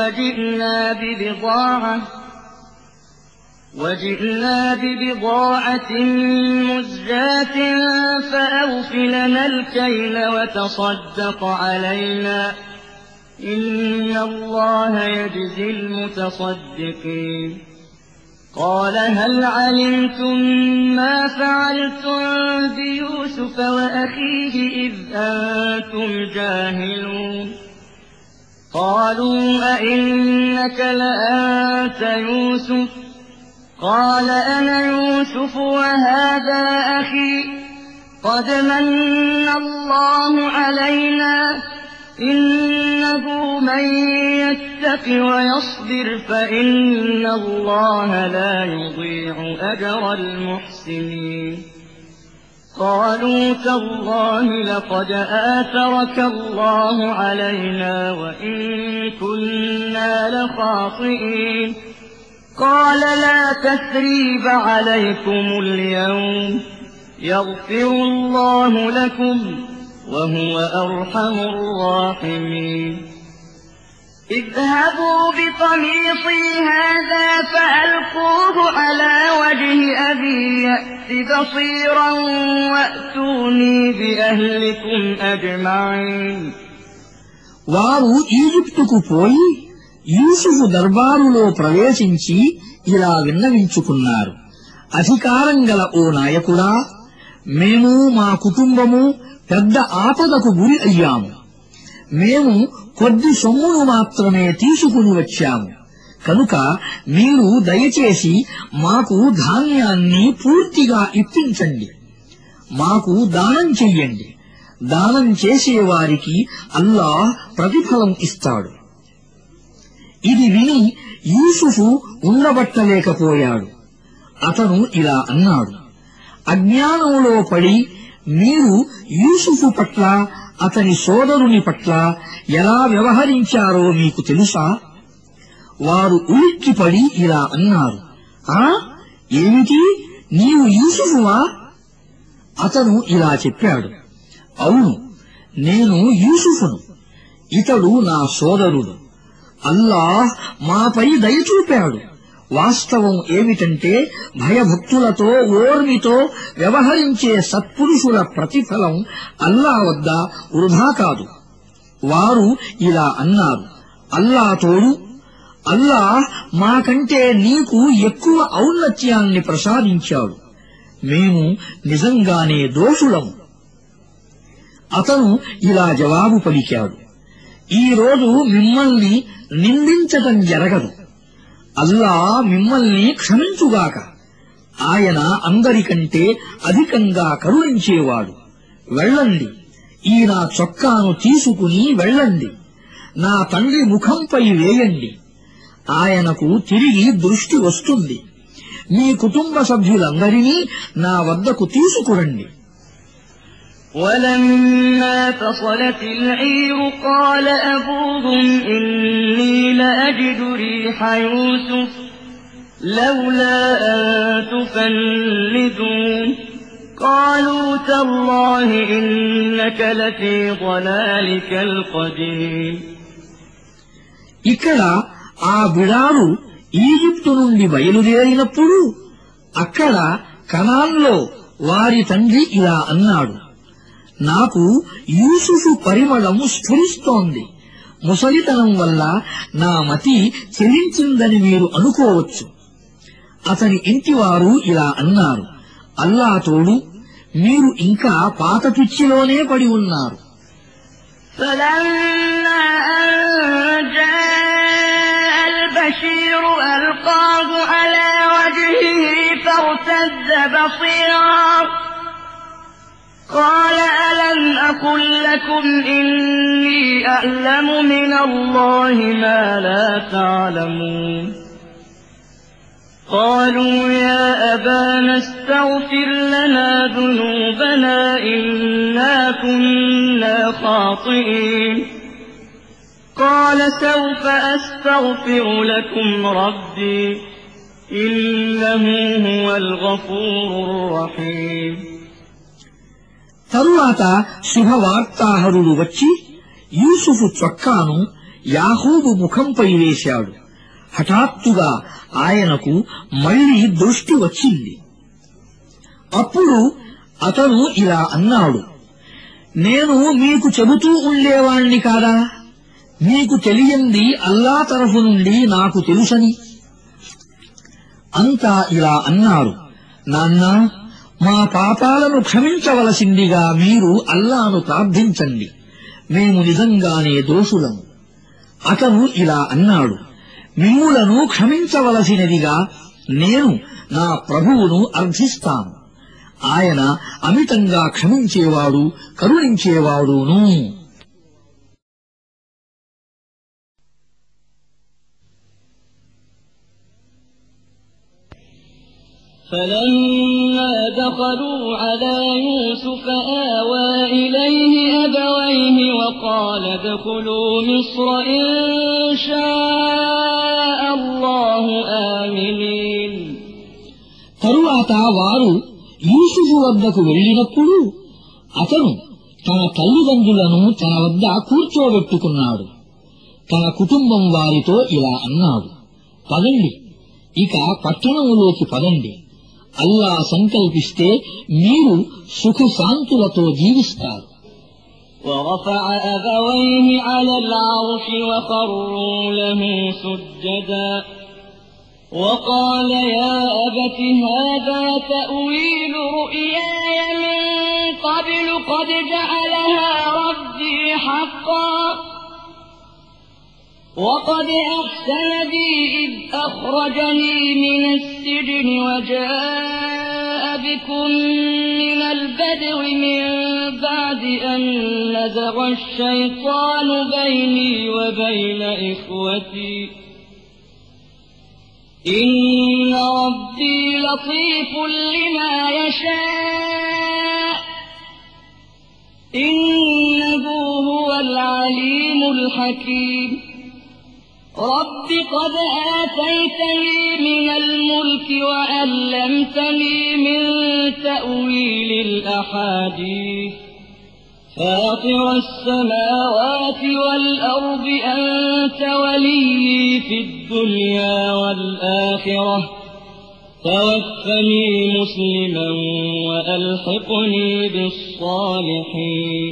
وجئنا ببضاعة مزجاة فأوف لنا الكيل وتصدق علينا إن الله يجزي المتصدقين قال هل علمتم ما فعلتم بيوسف وأخيه إذ أنتم جاهلون قالوا أئنك لأنت يوسف قال أنا يوسف وهذا أخي قد من الله علينا إنه من يتق يتق ويصبر فإن الله لا يضيع أجر المحسنين قالوا تالله لقد آثرك الله علينا وإن كنا لخاطئين قال لا تثريب عليكم اليوم يغفر الله لكم وهو أرحم الراحمين اذهبوا بقميصي هذا فألقوه على وجه أبي يأت بصيرا وأتوني بأهلكم أجمعين వారు ఈజిప్టుకు పోయి యూసుఫు దర్బారులో ప్రవేశించి ఇలా విన్నవించుకున్నారు. అధికారం గల ఓ నాయకుడా, మేము మా కుటుంబము పెద్ద ఆపదకు గురి అయ్యాము. మేము కొద్ది సొమ్మును మాత్రమే తీసుకుని వచ్చాము. కనుక మీరు దయచేసి మాకు ధాన్యాన్ని పూర్తిగా ఇప్పించండి. మాకు దానం చెయ్యండి. దానం చేసేవారికి అల్లాహ్ ప్రతిఫలం ఇస్తాడు. ఇది విని యూసుఫు ఉండబట్టలేకపోయాడు. అతను ఇలా అన్నాడు, అజ్ఞానంలో పడి మీరు యూసుఫు పట్ల అతని సోదరుని పట్ల ఎలా వ్యవహరించారో మీకు తెలుసా? వారు ఉలిక్కిపడి ఇలా అన్నారు, ఏమిటి, నీవు యూసుఫువా? అతను ఇలా చెప్పాడు, అవును, నేను యూసుఫును. ఇతడు నా సోదరుడు. అల్లాహ్ మాపై దయ చూపాడు. వాస్తవం ఏమిటంటే భయభక్తులతో ఓర్మితో వ్యవహరించే సత్పురుషుల ప్రతిఫలం అల్లా వద్ద వృధా కాదు. వారు ఇలా అన్నారు, అల్లా తోడు, అల్లాహ్ మాకంటే నీకు ఎక్కువ ఔన్నత్యాన్ని ప్రసాదించాడు. మేము నిజంగానే దోషులము. అతను ఇలా జవాబు పలికాడు, ఈ రోజు మిమ్మల్ని నిందించటం జరగదు. అల్లా మిమ్మల్ని క్షమించుగాక. ఆయన అందరికంటే అధికంగా కరుణించేవాడు. వెళ్ళండి, ఈ నా చొక్కాను తీసుకుని వెళ్ళండి. నా తండ్రి ముఖంపై వేయండి. ఆయనకు తిరిగి దృష్టి వస్తుంది. మీ కుటుంబ సభ్యులందరినీ నా వద్దకు తీసుకురండి. ولما فصلت العير قال أبوهم إني لأجد ريح يوسف لولا أن تفندون قالوا تالله إنك لفي ضلالك القديم ఇక్కడ ఆ బిడారు ఈజిప్టు నుండి బయలుదేరినప్పుడు అక్కడ కనాన్లో వారి తండ్రి ఇలా అన్నాడు, నాకు యూసుఫు పరిమళం స్ఫురిస్తోంది. ముసలితనం వల్ల నా మతి చెలించిందని మీరు అనుకోవచ్చు. అతని ఇంటివారు ఇలా అన్నారు, అల్లా తోడు, మీరు ఇంకా పాత పిచ్చిలోనే పడి ఉన్నారు. فلما أن جاء البشير ألقاه على وجهه فارتد بصيرا قال ألم أقل لكم إني أعلم من الله ما لا تعلمون قالوا يا أبانا استغفر لنا ذنوبنا إنا كنا خاطئين قال سوف أستغفر لكم ربي إنه هو الغفور الرحيم తరువాత శుభవార్తాహరుడు వచ్చి యూసుఫు చొక్కాను యాహూబు ముఖంపై వేశాడు. హఠాత్తుగా ఆయనకు మళ్లీ దృష్టి వచ్చింది. అప్పుడు అతను ఇలా అన్నాడు, నేను మీకు చెబుతూ ఉండేవాణ్ణి కాదా, మీకు తెలియంది అల్లా తరఫు నుండి నాకు తెలుసని. అంతా ఇలా అన్నారు, నాన్నా, మా పాపాలను క్షమించవలసిందిగా మీరు అల్లాను ప్రార్థించండి. మేము నిజంగానే దోషులము. అతను ఇలా అన్నాడు, మిమ్ములను క్షమించవలసినదిగా నేను నా ప్రభువును అర్థిస్తాను. ఆయన అమితంగా క్షమించేవాడు, కరుణించేవాడును. فلما دخلوا على يوسف آوى إليه أبويه وقال ادخلوا مصر إن شاء الله آمنين. తరువాత వారు యూసుఫు వద్దకు వెళ్ళినప్పుడు అతను తన తల్లిదండ్రులను తన వద్ద కూర్చోబెట్టుకున్నాడు. తన కుటుంబం వారితో ఇలా అన్నాడు, పదండి, ఇక పట్టణంలోకి పదండి. అల్లా సంకల్పిస్తే మీరు సుఖశాంతులతో జీవిస్తారు. ورفع أبويه على العرش وخروا له سجدا وقال يا أبت هذا تأويل رؤياي من قبل قد جعلها ربي حقا وقد أحسن بي إذ أخرجني من السجن وجاء بكم من البدو من بعد أن نزغ الشيطان بيني وبين إخوتي إن ربي لطيف لما يشاء إنه هو العليم الحكيم. رب قد آتيتني من الملك وعلمتني من تأويل الأحاديث فاطر السماوات والأرض أنت ولي في الدنيا والآخرة توفني مسلما وألحقني بالصالحين.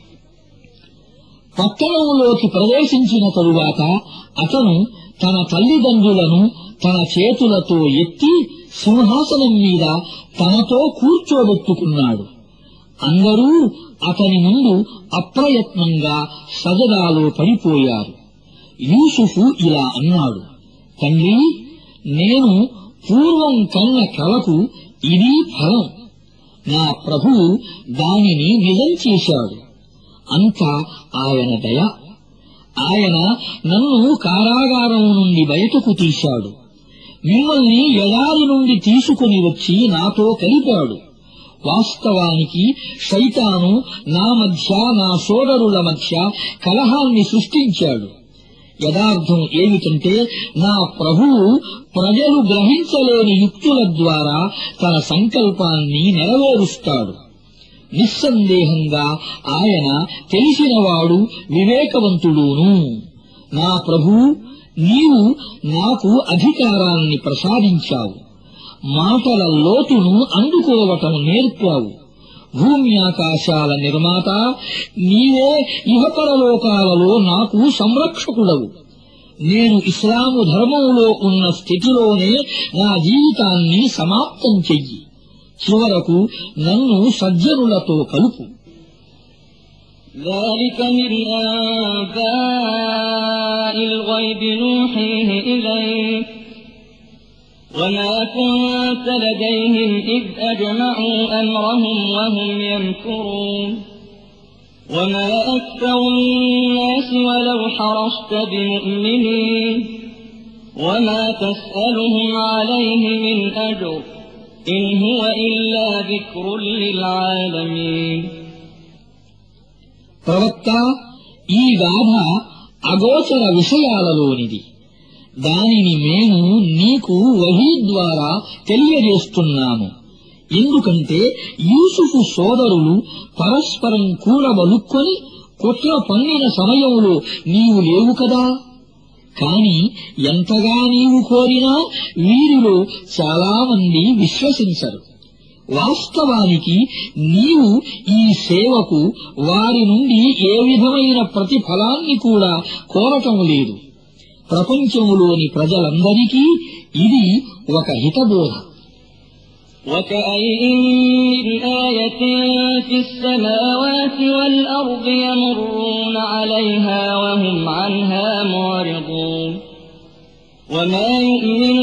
పట్టణంలోకి ప్రవేశించిన తరువాత అతను తన తల్లిదండ్రులను తన చేతులతో ఎత్తి సింహాసనం మీద తనతో కూర్చోబెట్టుకున్నాడు. అందరూ అతని ముందు అప్రయత్నంగా సజదాలో పడిపోయారు. యూసుఫు ఇలా అన్నాడు, తండ్రి, నేను పూర్వం కన్న కలకు ఇది ఫలం. నా ప్రభువు దానిని నిజం చేశాడు. అంతా ఆయన దయ. ఆయన నన్ను కారాగారం నుండి బయటకు తీశాడు. మిమ్మల్ని ఎడారి నుండి తీసుకుని వచ్చి నాతో కలిపాడు. వాస్తవానికి శైతాను నా మధ్య, నా సోదరుల మధ్య కలహాన్ని సృష్టించాడు. యథార్థం ఏమిటంటే నా ప్రభువు ప్రజలు గ్రహించలేని యుక్తుల ద్వారా తన సంకల్పాన్ని నెరవేరుస్తాడు. నిస్సందేహంగా ఆయన తెలిసినవాడు, వివేకవంతుడును. నా ప్రభువు, నీవు నాకు అధికారాన్ని ప్రసాదించావు. మాటల లోతును అందుకోవటం నేర్పావు. భూమ్యాకాశాల నిర్మాత నీవే. ఇహపరలోకాలలో నాకు సంరక్షకుడవు. నేను ఇస్లాము ధర్మంలో ఉన్న స్థితిలోనే నా జీవితాన్ని సమాప్తం చెయ్యి. చివరకు నన్ను సజ్జనులతో కలుపు. ذلك من أنباء الغيب نوحيه إليك وما كنت لديهم إذ أجمعوا أمرهم وهم يمكرون وما أكثر الناس ولو حرصت بمؤمنين وما تسألهم عليه من أجر إن هو إلا ذكر للعالمين. ప్రవక్త, ఈ గాథ అగోచర విషయాలలోనిది. దానిని మేము నీకు వహీ ద్వారా తెలియజేస్తున్నాము. ఎందుకంటే యూసుఫు సోదరులు పరస్పరం కూడబలుక్కొని కుట్ర పన్నిన సమయంలో నీవు లేవు కదా. కాని ఎంతగా నీవు కోరినా వీరిలో చాలామంది విశ్వసించరు. వాస్తవానికి నీవు ఈ సేవకు వారి నుండి ఏ విధమైన ప్రతిఫలాన్ని కూడా కోరటం లేదు. ప్రపంచంలోని ప్రజలందరికీ ఇది ఒక హితబోధ. وكأين من آية في السماوات والأرض يمرون عليها وهم عنها معرضون وما يؤمن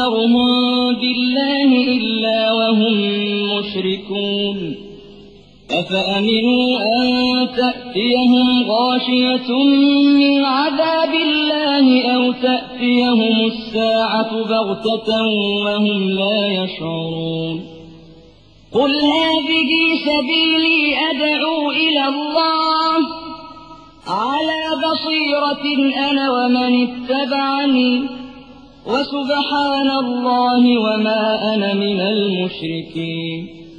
أكثرهم بالله إلا وهم مشركون أفأمنوا أن تأتيهم غاشية من عذاب الله أو تأتيهم الساعة بغتة وهم لا يشعرون قل هذه سبيلي أدعو إلى الله على بصيرة أنا ومن اتبعني وسبحان الله وما أنا من المشركين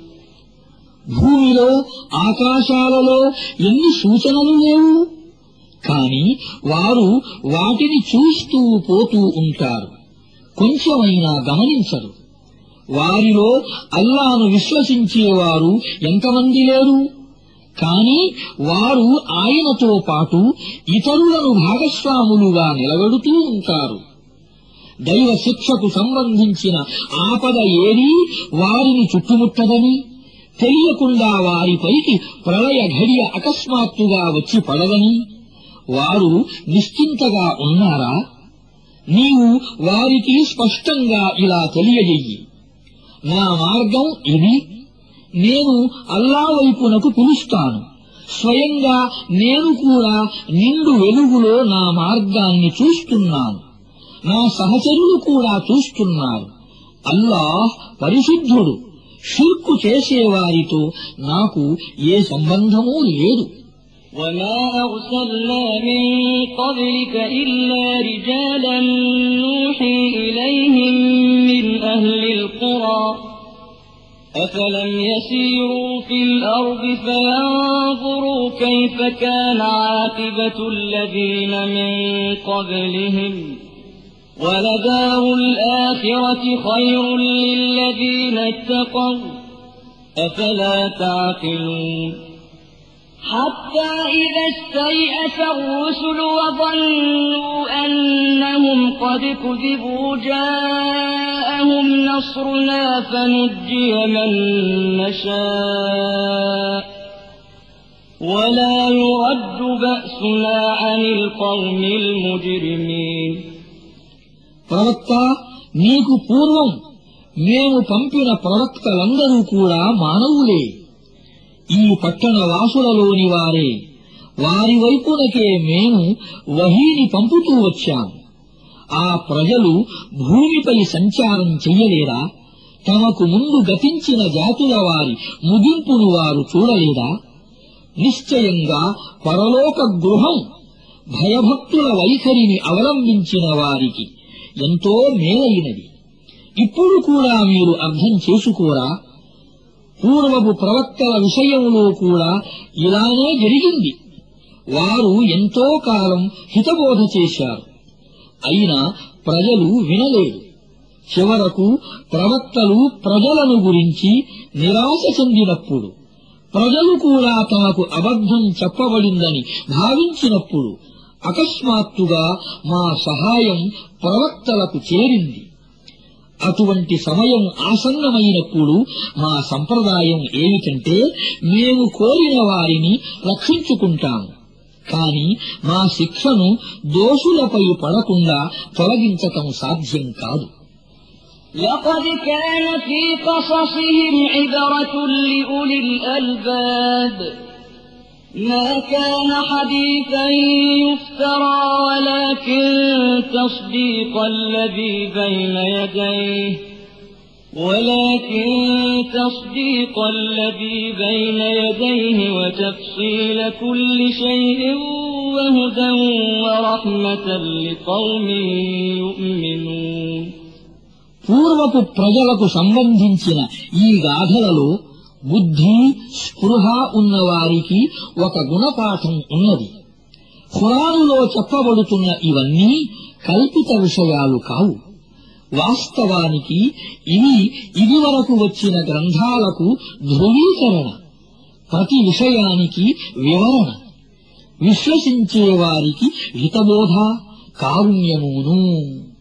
భూమిలో ఆకాశాలలో ఎన్ని సూచనలు లేవు, కాని వారు వాటిని చూస్తూ పోతూ ఉంటారు, కొంచెమైనా గమనించరు. వారిలో అల్లాను విశ్వసించేవారు ఎంతమంది లేరు, కాని వారు ఆయనతో పాటు ఇతరులను భాగస్వాములుగా నిలబెడుతూ ఉంటారు. దైవ శిక్షకు సంబంధించిన ఆపద ఏదీ వారిని చుట్టుముట్టదని, తెలియకుండా వారిపైకి ప్రళయ ఘడియ అకస్మాత్తుగా వచ్చి పడదని వారు నిశ్చింతగా ఉన్నారా? నీవు వారికి స్పష్టంగా ఇలా తెలియజెయ్యి, నా మార్గం ఇది, నేను అల్లా వైపునకు పిలుస్తాను, స్వయంగా నేను కూడా నిండు వెలుగులో నా మార్గాన్ని చూస్తున్నాను, నా సహచరులు కూడా చూస్తున్నారు. అల్లాహ్ పరిశుద్ధుడు, షిర్కు చేసేవారితో నాకు ఏ సంబంధమూ లేదు. وما أرسلنا من قبلك إلا رجالا نوحي إليهم من أهل القرى أفلم يسيروا في الأرض فينظروا كيف كان عاقبة الذين من قبلهم ولدار الآخرة خير للذين اتقوا أفلا تعقلون حتى إذا استيأس الرسل وظنوا أنهم قد كذبوا جاءهم نصرنا فنجي من نشاء ولا يرد بأسنا عن القوم المجرمين ప్రవక్త, నీకు పూర్వం మేము పంపిన ప్రవక్తలందరూ కూడా మానవులే, ఈ పట్టణ వాసులలోని వారే. వారి వైపునకే మేము వహీని పంపుతూ వచ్చాము. ఆ ప్రజలు భూమిపై సంచారం చెయ్యలేదా? తమకు ముందు గతించిన జాతుల వారి ముగింపును వారు చూడలేదా? నిశ్చయంగా పరలోక గృహం భయభక్తుల వైఖరిని అవలంబించిన వారికి ఎంతో మేలైనది. ఇప్పుడు కూడా మీరు అర్థం చేసుకోరా? పూర్వపు ప్రవక్తల విషయంలో కూడా ఇలానే జరిగింది. వారు ఎంతో కాలం హితబోధ చేశారు, అయినా ప్రజలు వినలేదు. చివరకు ప్రవక్తలు ప్రజలను గురించి నిరాశ చెందినప్పుడు, ప్రజలు కూడా తమకు అబద్ధం చెప్పబడిందని భావించినప్పుడు అకస్మాత్తుగా మా సహాయం ప్రవక్తలకు చేరింది. అటువంటి సమయం ఆసన్నమైనప్పుడు మా సంప్రదాయం ఏమిటంటే, మేము కోరిన వారిని రక్షించుకుంటాము, కాని మా శిక్షను దోషులపై పడకుండా తొలగించటం సాధ్యం కాదు. لقد كان في قصصهم عبرة لأولي الألباب ما كان حديثا يفترى ولكن تصديق الذي بين يديه وتفصيل كل شيء وهدى ورحمة لقوم يؤمنون పూర్వపు ప్రజలకు సంబంధించిన ఈ గాథలలో బుద్ధి స్పృహ ఉన్నవారికి ఒక గుణపాఠం ఉన్నది. ఖురానులో చెప్పబడుతున్న ఇవన్నీ కల్పిత విషయాలు కావు. వాస్తవానికి ఇవి ఇదివరకు వచ్చిన గ్రంథాలకు ధృవీకరణ, ప్రతి విషయానికి వివరణ, విశ్వసించేవారికి హితబోధ, కారుణ్యమును.